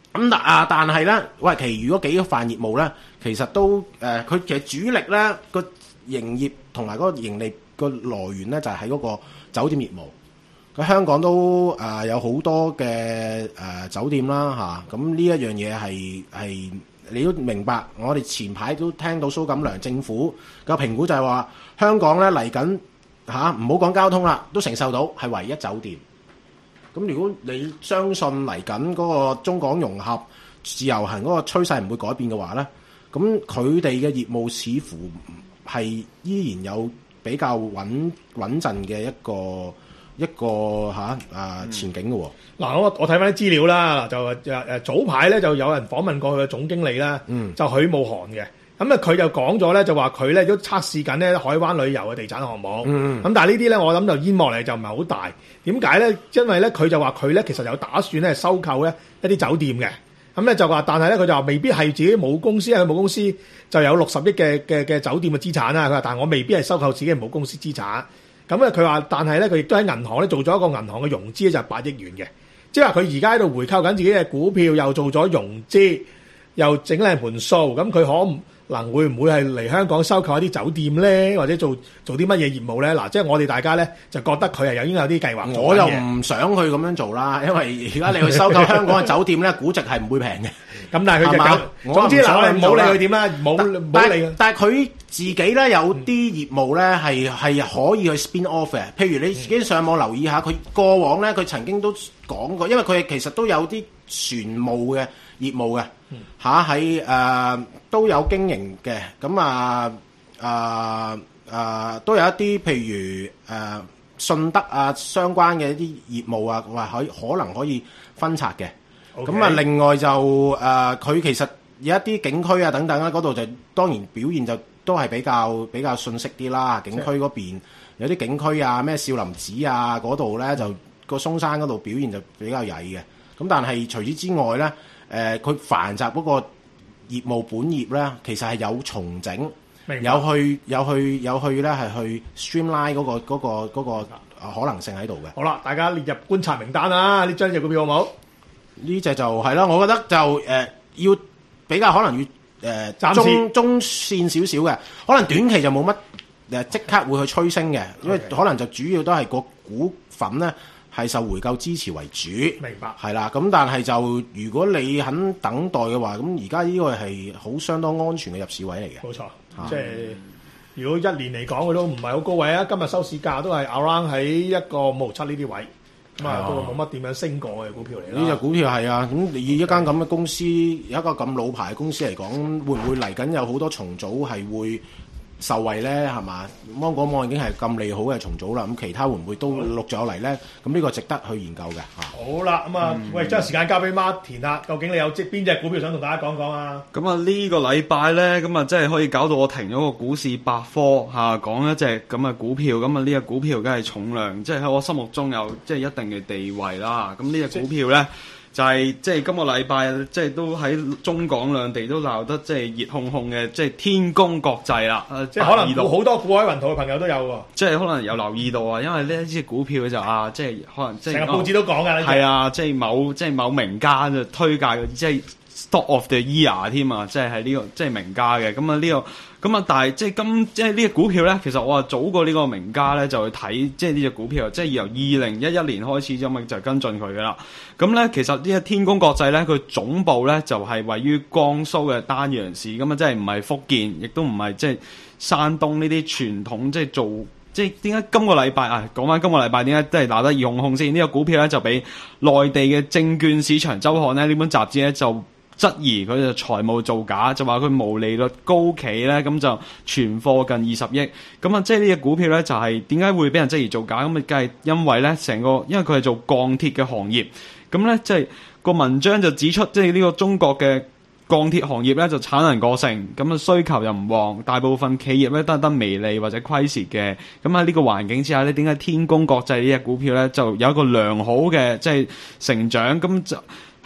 咁但啊，但係咧，喂，其餘嗰幾範業務咧，其實都誒，佢、呃、其實主力咧個營業同埋嗰個盈利個來源咧，就係喺嗰個酒店業務。佢香港都誒、呃、有好多嘅誒、呃、酒店啦嚇，咁呢一樣嘢係係你都明白。我哋前排都聽到蘇錦樑政府嘅評估就係話，香港咧嚟緊嚇，唔好講交通啦，都承受到係唯一酒店。咁如果你相信嚟緊嗰個中港融合自由行嗰個趨勢唔會改變嘅話咧，咁佢哋嘅業務似乎係依然有比較穩穩陣嘅一個一個嚇啊、呃、前景嘅喎。
嗱、嗯，我我睇翻啲資料啦，就誒誒早排咧就有人訪問過佢嘅總經理啦，
嗯、
就許慕寒嘅。咁啊，佢就講咗咧，就話佢咧都測試緊咧海灣旅遊嘅地產項目。咁、
嗯、
但係呢啲咧，我諗就煙幕嚟就唔係好大。點解咧？因為咧，佢就話佢咧其實有打算咧收購咧一啲酒店嘅。咁咧就話，但係咧佢就話未必係自己母公司，因為母公司就有六十億嘅嘅嘅酒店嘅資產啦。佢話，但係我未必係收購自己嘅母公司資產。咁咧佢話，但係咧佢亦都喺銀行咧做咗一個銀行嘅融資咧，就係八億元嘅。即係話佢而家喺度回購緊自己嘅股票，又做咗融資，又整靚盤數。咁佢可唔能會唔會係嚟香港收購一啲酒店咧，或者做做啲乜嘢業務咧？嗱，即係我哋大家咧就覺得佢係有應該有啲計劃。
我又唔想去咁樣做啦，因為而家你去收購香港嘅酒店咧，估值係唔會平嘅。
咁但係佢就有，總之嗱，我哋唔好理佢點啦，冇冇理。
但係佢自己咧有啲業務咧係係可以去 spin off 嘅。譬如你自己上網留意下，佢過往咧佢曾經都講過，因為佢其實都有啲船務嘅業務嘅。嚇喺誒都有經營嘅，咁啊啊啊都有一啲譬如誒、呃、信德啊相關嘅一啲業務啊，話可可能可以分拆嘅。咁啊 Okay. 另外就誒佢、呃、其實有一啲景區啊等等啦，嗰度就當然表現就都係比較比較遜色啲啦。景區嗰邊有啲景區啊，咩少林寺啊嗰度咧就個松山嗰度表現就比較曳嘅。咁但係除此之外咧。誒佢繁雜嗰個業務本業咧，其實係有重整，有去有去有去咧係去 streamline 嗰個嗰個嗰個可能性喺度嘅。
好啦，大家列入觀察名單啦，呢張隻股票好冇？
呢隻就係啦，我覺得就誒、呃、要比較可能要誒、呃、中中線少少嘅，可能短期就冇乜誒即刻會去催升嘅，因為可能就主要都係個股份咧。係受回購支持為主，
明白
係啦。咁但係就如果你肯等待嘅話，咁而家呢個係好相當安全嘅入市位嚟嘅。
冇錯，啊、即係如果一年嚟講，佢都唔係好高位啊。今日收市價都係 around 喺一個五毫七呢啲位，咁啊都冇乜點樣升過嘅股票嚟啦。呢隻股票係啊，咁以一間咁嘅公司，有一個咁老牌嘅公司嚟講，會唔會嚟緊有好多重組係會受惠咧？係嘛？芒果網已經係咁利好嘅重組啦，咁其他會唔會都陸續有嚟咧？咁呢個值得去研究嘅嚇。好啦，咁啊，喂，將時間交俾孖田啦。究竟你有即邊隻股票想同大家講講啊？
咁啊，呢個禮拜咧，咁啊，真係可以搞到我停咗個股市百科嚇，講一隻咁嘅股票。咁啊，呢隻股票梗係重量，即係喺我心目中有即係一定嘅地位啦。咁呢隻股票咧。就係即係今個禮拜，即係都喺中港兩地都鬧得即係熱烘烘嘅，即係天工國際啦。
即係可能好多股海雲圖嘅朋友都有喎。即係
可能有留意到啊，因為呢一隻股票就啊，即係可能即係
成個報紙都講㗎。
係啊，即係某即係某名家就推介嘅，即係 Stock of the Year 添啊，即係係呢個即係名家嘅。咁啊呢個咁啊，但係即係今即係呢隻股票咧，其實我啊早過呢個名家咧就去睇，即係呢隻股票，即係由二零一一年開始咁啊就跟進佢㗎啦。咁咧其實呢隻天工國際咧，佢總部咧就係位於江蘇嘅丹陽市，咁啊即係唔係福建，亦都唔係即係山東呢啲傳統即係做。即係點解今個禮拜啊？講翻今個禮拜點解都係鬧得熱烘烘先？呢、這個股票咧就俾內地嘅證券市場週刊咧呢本雜誌咧就質疑佢嘅財務造假，就話佢毛利率高企咧，咁就存貨近二十億。咁啊，即係呢隻股票咧就係點解會俾人質疑造假？咁啊，梗係因為咧成個因為佢係做鋼鐵嘅行業。咁咧即係個文章就指出，即係呢個中國嘅鋼鐵行業咧就產能過剩，咁啊需求又唔旺，大部分企業咧都係得微利或者虧蝕嘅。咁喺呢個環境之下咧，點解天工國際呢隻股票咧就有一個良好嘅即係成長？咁就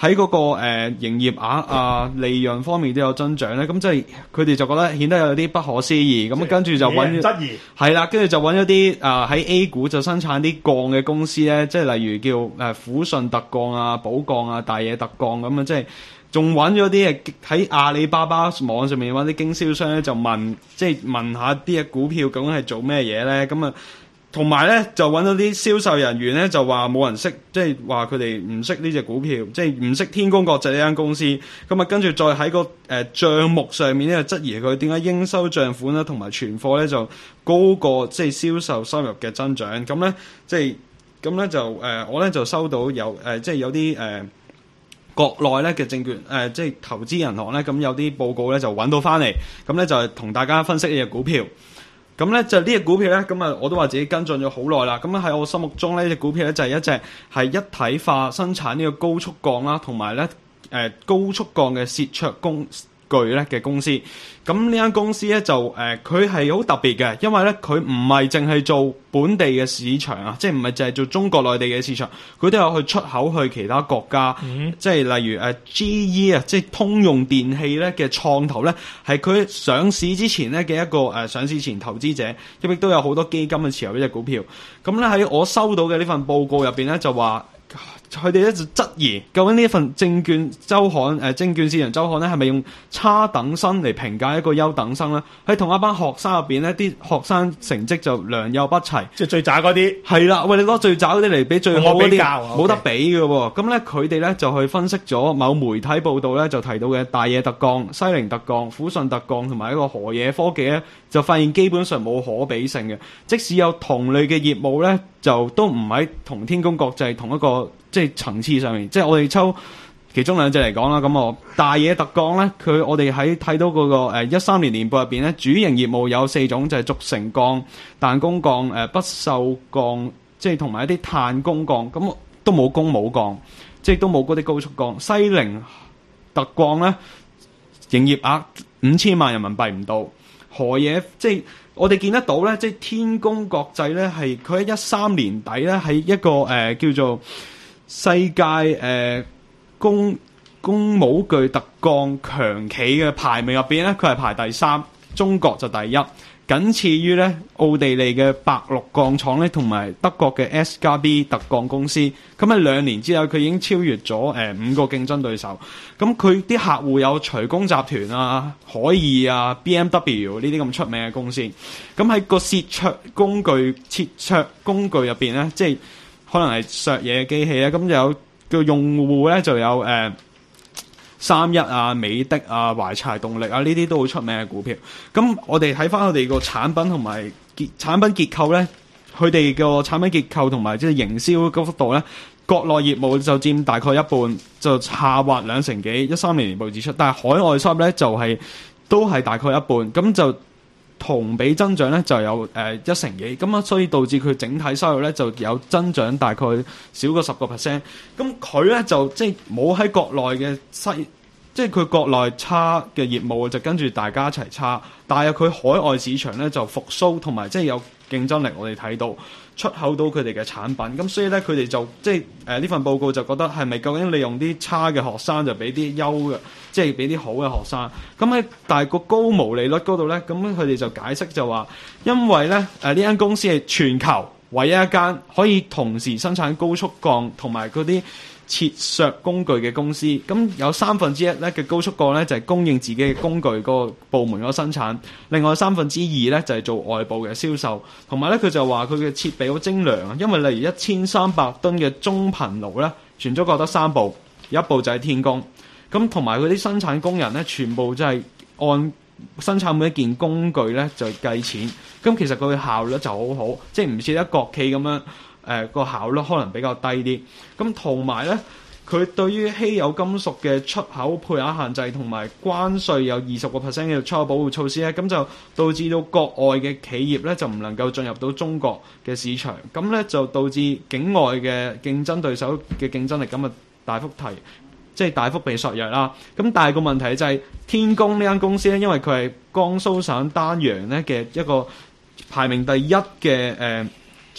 喺嗰個誒營業額啊、利潤方面都有增長咧，咁即係佢哋就覺得顯得有啲不可思議，咁跟住就揾
質疑
係啦，跟住就揾咗啲啊喺 A 股就生產啲鋼嘅公司咧，即係例如叫誒撫順特鋼啊、寶鋼啊、大野特鋼咁啊，即係仲揾咗啲誒喺阿里巴巴網上面揾啲經銷商咧，就問即係問下啲嘅股票究竟係做咩嘢咧，咁啊。同埋咧，就揾到啲銷售人員咧，就話冇人識，即係話佢哋唔識呢隻股票，即係唔識天工國際呢間公司。咁啊，跟住再喺個誒、呃、帳目上面咧，質疑佢點解應收帳款咧同埋存貨咧就高過即係銷售收入嘅增長。咁咧，即係咁咧就誒、呃，我咧就收到有誒、呃，即係有啲誒、呃、國內咧嘅證券誒、呃，即係投資銀行咧，咁有啲報告咧就揾到翻嚟，咁咧就係同大家分析呢隻股票。咁咧就呢隻股票咧，咁啊我都話自己跟進咗好耐啦。咁喺我心目中咧，呢隻股票咧就係一隻係一體化生產呢個高速鋼啦，同埋咧誒高速鋼嘅切削工具咧嘅公司。咁呢間公司咧就誒佢係好特別嘅，因為咧佢唔係淨係做本地嘅市場啊，即係唔係淨係做中國內地嘅市場，佢都有去出口去其他國家。嗯、即係例如誒 G E 啊，即係通用電器咧嘅創投咧，係佢上市之前咧嘅一個誒、呃、上市前投資者，亦都有好多基金嘅持有呢隻股票。咁咧喺我收到嘅呢份報告入邊咧就話。佢哋咧就質疑究竟呢一份證券週刊誒、呃、證券市場週刊咧係咪用差等生嚟評價一個優等生咧？喺同一班學生入邊咧，啲學生成績就良莠不齊，
即係最渣嗰啲
係啦。喂，你攞最渣嗰啲嚟比最好嗰啲，冇得比嘅喎。咁咧佢哋咧就去分析咗某媒體報道咧就提到嘅大野特鋼、西寧特鋼、撫順特鋼同埋一個河野科技咧，就發現基本上冇可比性嘅。即使有同類嘅業務咧，就都唔喺同天工國際同一個即係層次上面。即係我哋抽其中兩隻嚟講啦，咁我大野特鋼咧，佢我哋喺睇到嗰個誒一三年年報入邊咧，主營業務有四種，就係、是、軸承鋼、彈弓鋼、誒、呃、不鏽鋼，即係同埋一啲碳工鋼，咁都冇弓冇鋼，即係都冇嗰啲高速鋼。西寧特鋼咧，營業額五千萬人民幣唔到。河野即係我哋見得到咧，即係天工國際咧，係佢喺一三年底咧，喺一個誒、呃、叫做世界誒工工模具特鋼強企嘅排名入邊咧，佢係排第三，中國就第一，僅次於咧奧地利嘅白鹿鋼廠咧，同埋德國嘅 S 加 B 特鋼公司。咁喺兩年之後，佢已經超越咗誒、呃、五個競爭對手。咁佢啲客戶有徐工集團啊、海爾啊、B M W 呢啲咁出名嘅公司。咁喺個切削工具、切削工具入邊咧，即係可能係削嘢嘅機器咧，咁就有個用戶咧就有誒。呃三一啊、美的啊、懷柴動力啊，呢啲都好出名嘅股票。咁我哋睇翻佢哋個產品同埋結產品結構咧，佢哋個產品結構同埋即係營銷嗰幅度咧，國內業務就佔大概一半，就下滑兩成幾。一三年年報指出，但係海外收入咧就係、是、都係大概一半，咁就同比增長咧就有誒、呃、一成幾，咁啊所以導致佢整體收入咧就有增長大概少過十個 percent。咁佢咧就即係冇喺國內嘅西，即係佢國內差嘅業務就跟住大家一齊差，但係佢海外市場咧就復甦，同埋即係有競爭力。我哋睇到出口到佢哋嘅產品，咁所以咧佢哋就即係誒呢份報告就覺得係咪究竟利用啲差嘅學生就俾啲優嘅，即係俾啲好嘅學生？咁喺但係個高毛利率嗰度咧，咁佢哋就解釋就話，因為咧誒呢間公司係全球唯一一間可以同時生產高速鋼同埋嗰啲切削工具嘅公司。咁有三分之一咧嘅高速鋼咧就係、是、供應自己嘅工具個部門嗰個生產，另外三分之二咧就係、是、做外部嘅銷售。同埋咧佢就話佢嘅設備好精良啊，因為例如一千三百噸嘅中頻爐咧，全中國得三部，有一部就係天工。咁同埋佢啲生產工人咧，全部就係按生產每一件工具咧就計錢。咁其實佢嘅效率就好好，即係唔似得國企咁樣。誒、呃、個效率可能比較低啲，咁同埋咧，佢對於稀有金屬嘅出口配額限制同埋關稅有二十個 percent 嘅出口保護措施咧，咁就導致到國外嘅企業咧就唔能夠進入到中國嘅市場，咁咧就導致境外嘅競爭對手嘅競爭力咁啊大幅提，即係大幅被削弱啦。咁但係個問題就係、是、天工呢間公司咧，因為佢係江蘇省丹陽咧嘅一個排名第一嘅誒、呃、出。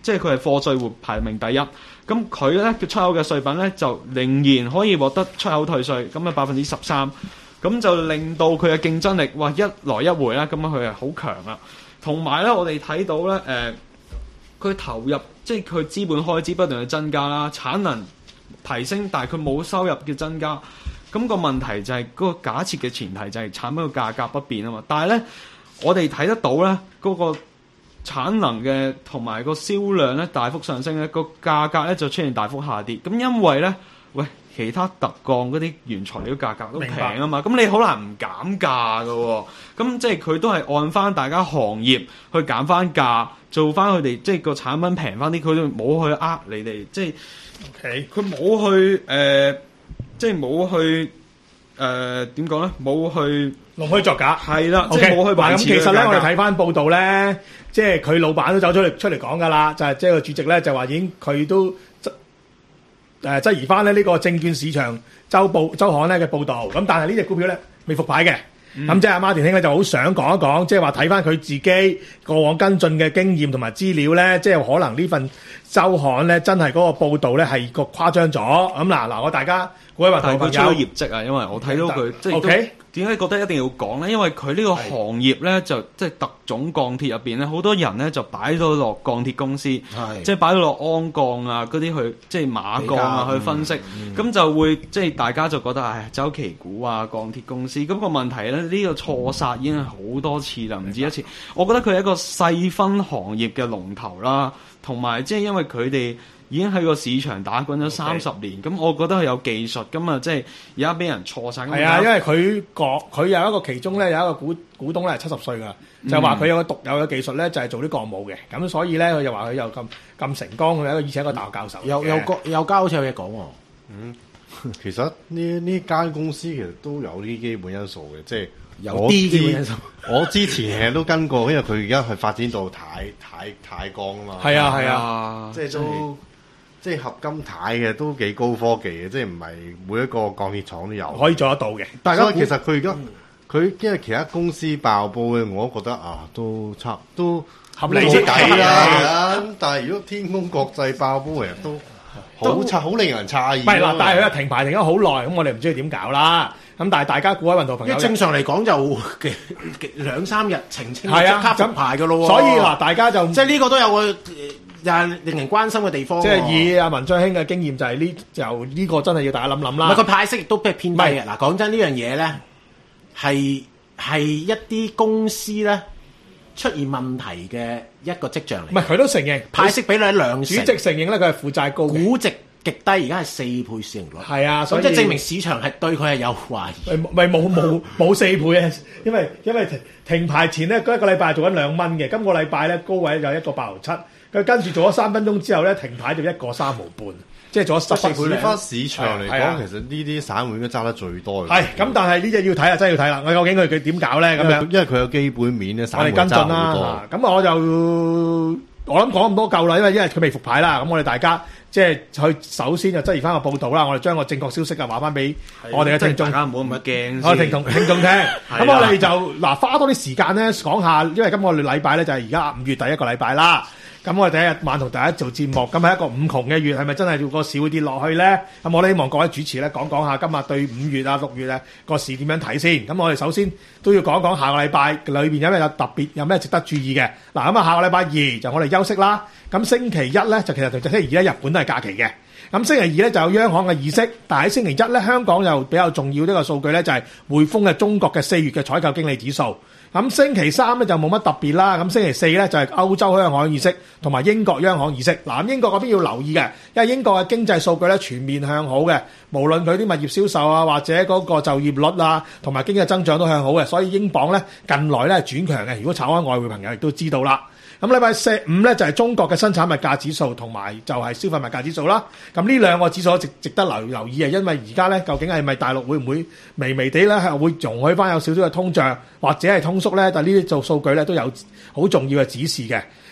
即係佢係貨稅活排名第一。咁佢咧嘅出口嘅稅品咧就仍然可以獲得出口退稅，咁啊百分之十三，咁就令到佢嘅競爭力哇一來一回啦，咁樣佢係好強啊。同埋咧，我哋睇到咧，誒、呃，佢投入即係佢資本開支不斷去增加啦，產能提升，但係佢冇收入嘅增加。咁、個問題就係、是、嗰、個假設嘅前提就係產品嘅價格不變啊嘛。但係咧，我哋睇得到咧，嗰、個產能嘅同埋個銷量咧大幅上升咧，個價格咧就出現大幅下跌。咁因為咧，喂，其他特鋼嗰啲原材料價格都平啊嘛，咁你好難唔減價㗎喎。咁即係佢都係按翻大家行業去減翻價，做翻佢哋即係個產品平翻啲，佢都冇去呃你哋，即係佢冇去誒、呃，即係冇去誒點講咧，冇、呃、去
弄虛作假，
係啦，即
okay，
係冇去維持。
咁其實咧，我哋睇翻報道咧，即係佢老闆都走出嚟出嚟講㗎啦，就係即係個主席咧就話已經佢都質誒質疑翻咧呢個證券市場週報週刊咧嘅報導，咁但係呢隻股票咧未復牌嘅。咁、嗯、即係阿馬田兄咧就好想講一講，即係話睇翻佢自己過往跟進嘅經驗同埋資料咧，即係可能呢份週刊咧真係嗰個報導咧係個誇張咗。咁嗱嗱，我大家各位朋友，
但係佢出咗業績啊，因為我睇到佢即係都點解覺得一定要講咧？因為佢呢個行業咧就即係特種鋼鐵入邊咧，好多人咧就擺咗落鋼鐵公司，即係擺咗落鞍鋼啊嗰啲去即係馬鋼啊去分析，咁、嗯嗯、就會即係大家就覺得唉周期股啊鋼鐵公司，咁、那個問題咧呢、呢個錯殺已經係好多次啦，唔止一次。我覺得佢係一個細分行業嘅龍頭啦，同埋即係因為佢哋已經喺個市場打滾咗三十年，咁、okay。我覺得佢有技術咁啊，即係而家俾人錯晒。
係啊，因為佢鋼佢有一個其中咧有一個股股東咧係七十歲㗎，就話佢有個獨有嘅技術咧就係做啲鋼務嘅，咁所以咧佢就話佢又咁咁成功，佢一個而且一個大學教授，
有有個有交好似有嘢講喎。
嗯，其實呢呢間公司其實都有啲基本因素嘅，即係
有啲基本因素。
我之前其實都跟過，因為佢而家係發展到鈦鈦鈦鋼啊嘛。
係啊係啊，
即係都。即係合金鈦嘅都幾高科技嘅，即係唔係每一個鋼鐵廠都有
可以做得到嘅。
大家其實佢而家佢因為其他公司爆煲嘅，我都覺得啊都差都
合理啲計
啦。咁但係如果天工國際爆煲，其實都好差，好令人詫異。
唔係嗱，但係佢停牌停咗好耐，咁我哋唔知佢點搞啦。咁但係大家各位運動朋友，
正常嚟講就兩三日澄清即刻復牌嘅咯。
所以嗱，大家就
即係呢個都有個。又係令人關心嘅地方，
即係以阿文章兄嘅經驗，就係呢就呢個真係要大家諗諗啦。
唔係佢派息亦都偏低嘅。嗱，講真呢樣嘢咧，係係一啲公司咧出現問題嘅一個跡象嚟。
唔係佢都承認
派息比率兩成，
主席承認咧佢係負債高，
估值極低，而家係四倍市盈率。
係啊，所以
即係證明市場係對佢係有懷疑。
咪冇冇冇四倍啊？因為因為停停牌前咧嗰一個禮拜做緊兩蚊嘅，今個禮拜咧高位就一個八毫七。佢跟住做咗三分鐘之後咧，停牌就一個三毫半，即係做咗十四倍。
翻市場嚟講，其實呢啲散戶應該揸得最多嘅。
係咁，但係呢隻要睇啊，真係要睇啦。我究竟佢佢點搞咧？咁樣，
因為佢有基本面咧，散戶揸好多。
咁我就我諗講咁多夠啦，因為因為佢未復牌啦。咁我哋大家即係去首先就質疑翻個報導啦。我哋將個正確消息啊話翻俾我哋嘅聽眾，
大家唔好咁驚。
我哋聽眾聽眾聽。咁我哋就嗱花多啲時間咧講下，因為今個禮拜咧就係而家五月第一個禮拜啦。咁我哋第一日晚同大家做節目，咁係一個五窮嘅月，係咪真係要個市會跌落去咧？咁我哋希望各位主持咧講講下今日對五月啊、六月咧個市點樣睇先。咁我哋首先都要講講下個禮拜裏邊有咩有特別，有咩值得注意嘅。嗱，咁啊下個禮拜二就我哋休息啦。咁星期一咧就其實同星期二咧日本都係假期嘅。咁星期二咧就有央行嘅議息，但係喺星期一咧香港又比較重要呢個數據咧就係匯豐嘅中國嘅四月嘅採購經理指數。咁星期三咧就冇乜特別啦，咁星期四咧就係歐洲央行議息同埋英國央行議息。嗱，咁英國嗰邊要留意嘅，因為英國嘅經濟數據咧全面向好嘅，無論佢啲物業銷售啊或者嗰個就業率啊同埋經濟增長都向好嘅，所以英鎊咧近來咧係轉強嘅。如果炒開外匯朋友亦都知道啦。咁禮拜四五咧就係中國嘅生產物價指數同埋就係消費物價指數啦。咁呢兩個指數值值得留留意啊，因為而家咧究竟係咪大陸會唔會微微地咧係會容許翻有少少嘅通脹或者係通縮咧？但係呢啲做數據咧都有好重要嘅指示嘅。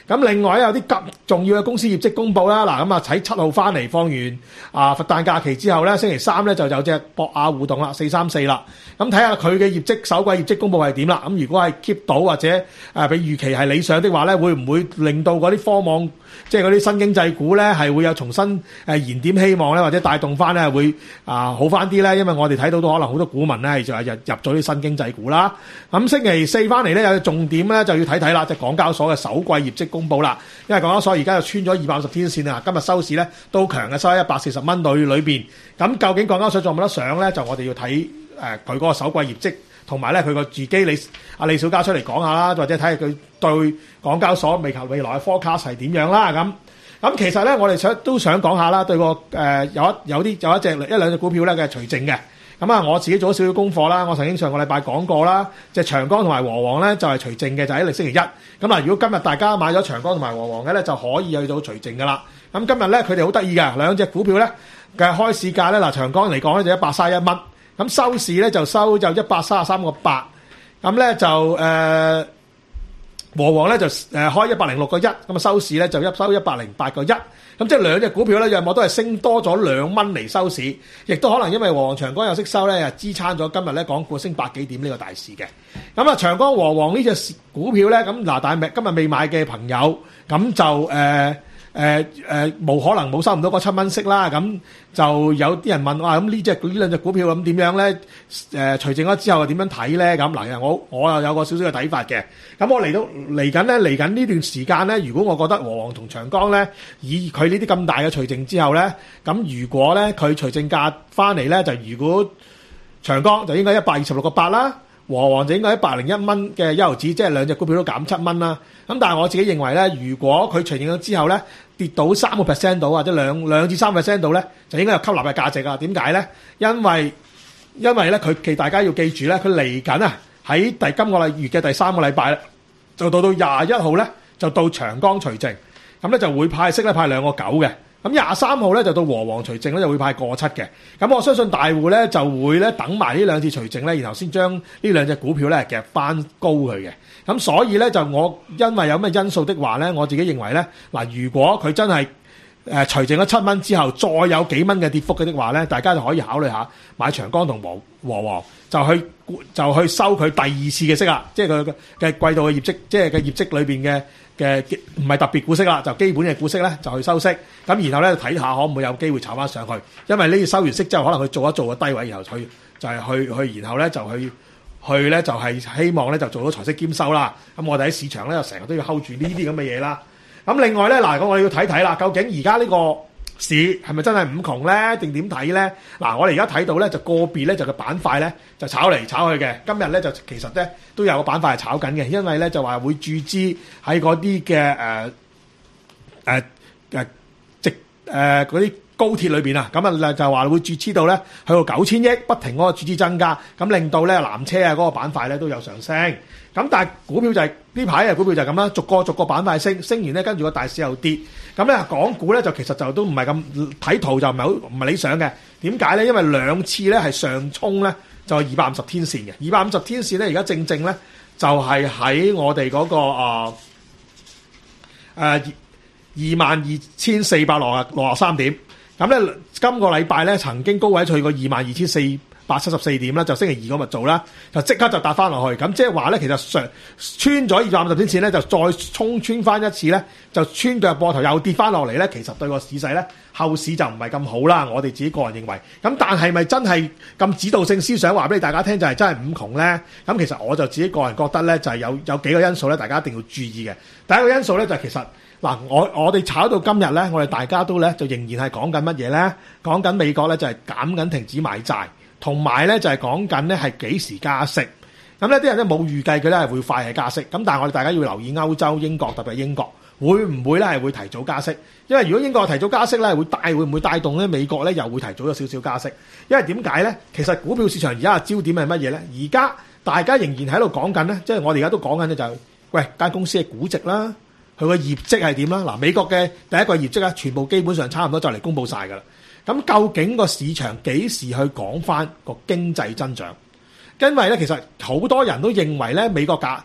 咁另外有啲急重要嘅公司業績公佈啦，嗱咁啊喺七號翻嚟放完啊佛誕假期之後咧，星期三咧就有隻博雅互動啦，四三四啦，咁睇下佢嘅業績首季業績公佈係點啦。咁如果係 keep 到或者誒比預期係理想的話咧，會唔會令到嗰啲科網即係嗰啲新經濟股咧係會有重新誒燃點希望咧，或者帶動翻咧會啊好翻啲咧？因為我哋睇到都可能好多股民咧係就係入入咗啲新經濟股啦。咁星期四翻嚟咧有重點咧就要睇睇啦，即係港交所嘅首季業績公佈啦。因為港交所而家就穿咗二百五十天線啊，今日收市咧都強嘅，收喺一百四十蚊裏裏邊。咁究竟港交所仲有冇得上咧？就我哋要睇誒佢嗰個首季業績，同埋咧佢個自己李阿李小加出嚟講下啦，或者睇下佢對港交所未求未來嘅 forecast 係點樣啦。咁咁其實咧我哋想都想講下啦，對個誒、呃、有一有啲有一隻一兩隻股票咧嘅除淨嘅。咁啊，我自己做咗少少功課啦。我曾經上個禮拜講過啦，隻長江同埋和黃咧就係除淨嘅，就喺、是、星期一。咁嗱，如果今日大家買咗長江同埋和黃嘅咧，就可以去到除淨噶啦。咁今日咧，佢哋好得意嘅兩隻股票咧嘅開市價咧，嗱長江嚟講咧就一百三十一蚊，咁收市咧就收就一百三十三個八。咁咧就誒、呃、和黃咧就誒開一百零六個一，咁啊收市咧就一收一百零八個一。咁即係兩隻股票咧，約莫都係升多咗兩蚊嚟收市，亦都可能因為和黃長江有息收咧，支撐咗今日咧港股升百幾點呢個大市嘅。咁啊，長江和黃呢隻股票咧，咁嗱，但係今日未買嘅朋友，咁就誒。呃誒誒冇可能冇收唔到嗰七蚊息啦，咁就有啲人問話，咁呢隻呢兩隻股票咁點樣咧？誒除淨咗之後點樣睇咧？咁嗱，我我又有個少少嘅睇法嘅。咁我嚟到嚟緊咧，嚟緊呢段時間咧，如果我覺得和黃同長江咧，以佢呢啲咁大嘅除淨之後咧，咁如果咧佢除淨價翻嚟咧，就如果長江就應該一百二十六個八啦。和黃就應該一百零一蚊嘅一毫子，即係兩隻股票都減七蚊啦。咁但係我自己認為咧，如果佢除淨咗之後咧，跌到三個 percent 到或者兩兩至三 percent 到咧，就應該有吸納嘅價值啊。點解咧？因為因為咧佢其大家要記住咧，佢嚟緊啊喺第今個禮月嘅第三個禮拜咧，就到到廿一號咧就到長江除淨，咁咧就會派息咧派兩個九嘅。咁廿三號咧就到和黃除淨咧就會派過七嘅，咁我相信大戶咧就會咧等埋呢兩次除淨咧，然後先將呢兩隻股票咧夾翻高佢嘅。咁所以咧就我因為有咩因素的話咧，我自己認為咧嗱，如果佢真係誒除淨咗七蚊之後，再有幾蚊嘅跌幅嘅的話咧，大家就可以考慮下買長江同和和黃，就去就去收佢第二次嘅息啦，即係佢嘅季度嘅業績，即係嘅業績裏邊嘅。嘅唔係特別股息啦，就基本嘅股息咧就去收息，咁然後咧睇下可唔會有機會炒翻上去，因為呢啲收完息之後可能佢做一做個低位，然後去就係、是、去去然後咧就去去咧就係、是、希望咧就做到財息兼收啦。咁我哋喺市場咧就成日都要 hold 住呢啲咁嘅嘢啦。咁另外咧嗱，咁我哋要睇睇啦，究竟而家呢個市係咪真係五窮咧，定點睇咧？嗱，我哋而家睇到咧就個別咧就個板塊咧就炒嚟炒去嘅。今日咧就其實咧都有個板塊係炒緊嘅，因為咧就話會注資喺嗰啲嘅誒誒誒直誒嗰啲高鐵裏邊啊。咁啊就話會注資到咧去到九千億，不停嗰個注資增加，咁令到咧南車啊嗰個板塊咧都有上升。咁但係股票就係呢排嘅股票就係咁啦，逐個逐個板塊升，升完咧跟住個大市又跌。咁咧港股咧就其實就都唔係咁睇圖就唔係好唔係理想嘅。點解咧？因為兩次咧係上衝咧就係二百五十天線嘅，二百五十天線咧而家正正咧就係喺我哋嗰個啊誒二萬二千四百六十六十三點。咁咧今個禮拜咧曾經高位去過二萬二千四百七十四點啦，就星期二嗰日做啦，就即刻就搭翻落去。咁即係話咧，其實上穿咗二百五十天線咧，就再衝穿翻一次咧，就穿腳膊頭又跌翻落嚟咧。其實對個市勢咧，後市就唔係咁好啦。我哋自己個人認為。咁但係咪真係咁指導性思想話俾大家聽就係真係五窮咧？咁其實我就自己個人覺得咧，就係有有幾個因素咧，大家一定要注意嘅。第一個因素咧就係其實嗱，我我哋炒到今日咧，我哋大家都咧就仍然係講緊乜嘢咧？講緊美國咧就係減緊停止買債。同埋咧就係講緊咧係幾時加息，咁呢啲人咧冇預計佢咧係會快係加息，咁但係我哋大家要留意歐洲、英國特別係英國會唔會咧係會提早加息？因為如果英國提早加息咧，會帶會唔會帶動咧美國咧又會提早咗少少加息？因為點解咧？其實股票市場而家嘅焦點係乜嘢咧？而家大家仍然喺度講緊咧，即係我哋而家都講緊咧就係、是，喂間公司嘅估值啦，佢個業績係點啦？嗱，美國嘅第一個業績啊，全部基本上差唔多就嚟公佈晒㗎啦。咁究竟個市場幾時去講翻個經濟增長？因為咧，其實好多人都認為咧，美國嘅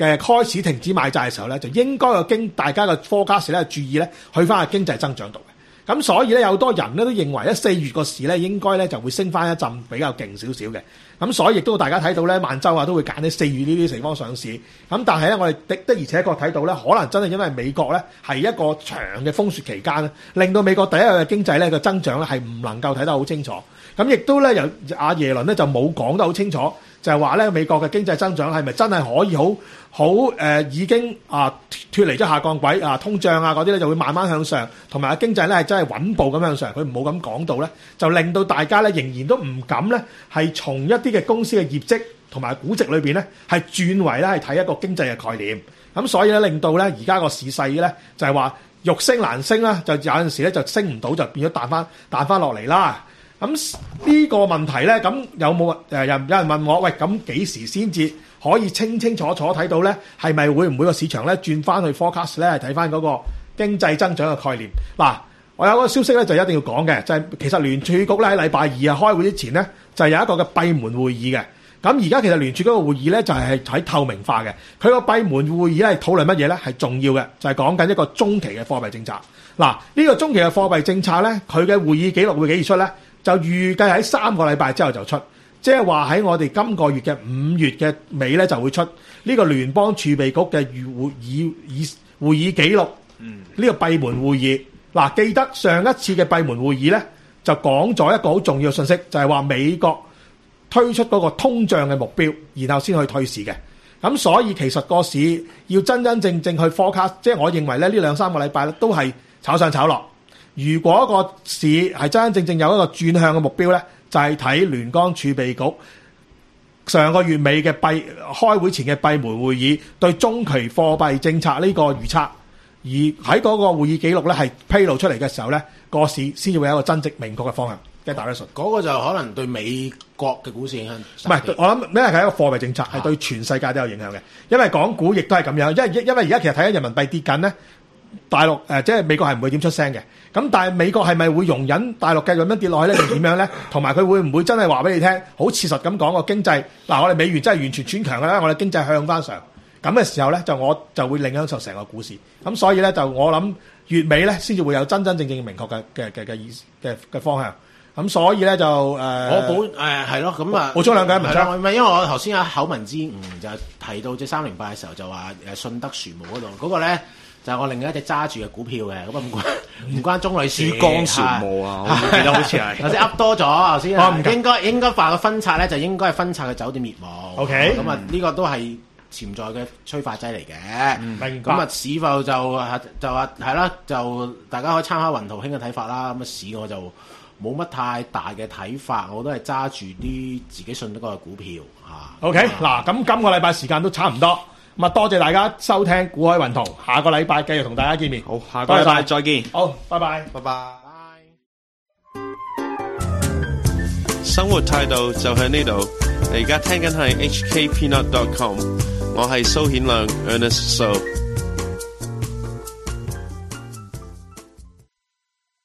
嘅開始停止買債嘅時候咧，就應該個經大家嘅 forecast 咧注意咧去翻個經濟增長度嘅。咁所以咧有好多人咧都認為咧四月個市咧應該咧就會升翻一陣比較勁少少嘅。咁所以亦都大家睇到咧萬洲啊都會揀喺四月呢啲地方上市。咁但係咧我哋的的而且確睇到咧，可能真係因為美國咧係一個長嘅風雪期間咧，令到美國第一日嘅經濟咧個增長咧係唔能夠睇得好清楚。咁亦都咧由阿耶倫咧就冇講得好清楚。就係話咧，美國嘅經濟增長係咪真係可以好好誒已經啊脱離咗下降軌啊，通脹啊嗰啲咧就會慢慢向上，同埋經濟咧係真係穩步咁向上。佢唔好咁講到咧，就令到大家咧仍然都唔敢咧係從一啲嘅公司嘅業績同埋估值裏邊咧係轉為咧係睇一個經濟嘅概念。咁所以咧令到咧而家個市勢咧就係話欲升難升啦，就有陣時咧就升唔到，就變咗彈翻彈翻落嚟啦。咁呢個問題咧，咁有冇誒有有人問我，喂，咁幾時先至可以清清楚楚睇到咧？係咪會唔會個市場咧轉翻去 forecast 咧？係睇翻嗰個經濟增長嘅概念。嗱，我有個消息咧就一定要講嘅，就係、是、其實聯儲局咧喺禮拜二啊開會之前咧，就有一個嘅閉門會議嘅。咁而家其實聯儲局個會議咧就係喺透明化嘅。佢個閉門會議咧係討論乜嘢咧？係重要嘅，就係講緊一個中期嘅貨幣政策。嗱，呢個中期嘅貨幣政策咧，佢嘅會議記錄會幾時出咧？就預計喺三個禮拜之後就出，即係話喺我哋今個月嘅五月嘅尾咧就會出呢個聯邦儲備局嘅會議議會議記錄。嗯，呢個閉門會議嗱，記得上一次嘅閉門會議咧就講咗一個好重要嘅信息，就係話美國推出嗰個通脹嘅目標，然後先去退市嘅。咁所以其實個市要真真正正去 forecast，即係我認為咧呢兩三個禮拜咧都係炒上炒落。如果個市係真真正正有一個轉向嘅目標咧，就係睇聯邦儲備局上個月尾嘅閉開會前嘅閉門會議對中期貨幣政策呢個預測，而喺嗰個會議記錄咧係披露出嚟嘅時候咧，個市先至會有一個真正明確嘅方向嘅 direction。
嗰個就可能對美國嘅股市影響。
唔係，我諗因為係一個貨幣政策，係對全世界都有影響嘅。因為港股亦都係咁樣，因為因為而家其實睇緊人民幣跌緊咧。大陸誒、呃、即係美國係唔會點出聲嘅，咁但係美國係咪會容忍大陸繼續咁樣跌落去咧，定點樣咧？同埋佢會唔會真係話俾你聽，好切實咁講個經濟嗱，我哋美元真係完全轉強嘅咧，我哋經濟向翻上咁嘅時候咧，就我就會影響受成個股市。咁所以咧，就我諗月尾咧先至會有真真正正明確嘅嘅嘅嘅意嘅嘅方向。咁所以咧就誒、呃，
我補誒係咯，咁啊補
充兩句文章。
唔係因為我頭先有口文之誤就提到即三零八嘅時候就話誒信德船務嗰度嗰個咧。就係我另外一隻揸住嘅股票嘅，咁啊唔關唔關鐘女士。
珠江船務啊，我記得好似係。
頭先噏多咗，頭先啊，應該應該話個分拆咧，就應該係分拆嘅酒店業務。
OK，
咁啊呢個都係潛在嘅催化劑嚟嘅。
明白。
咁啊市況就就話係啦，就大家可以參考雲圖兄嘅睇法啦。咁啊市我就冇乜太大嘅睇法，我都係揸住啲自己信得過嘅股票嚇。
OK，嗱咁今個禮拜時間都差唔多。咁啊，多謝大家收聽股海雲圖，下個禮拜繼續同大家見面。
好，下個禮拜再見。
好，拜拜，
拜拜。
生活態度就喺呢度。你而家聽緊係 H K Peanut dot com， 我係蘇顯亮 Ernest So。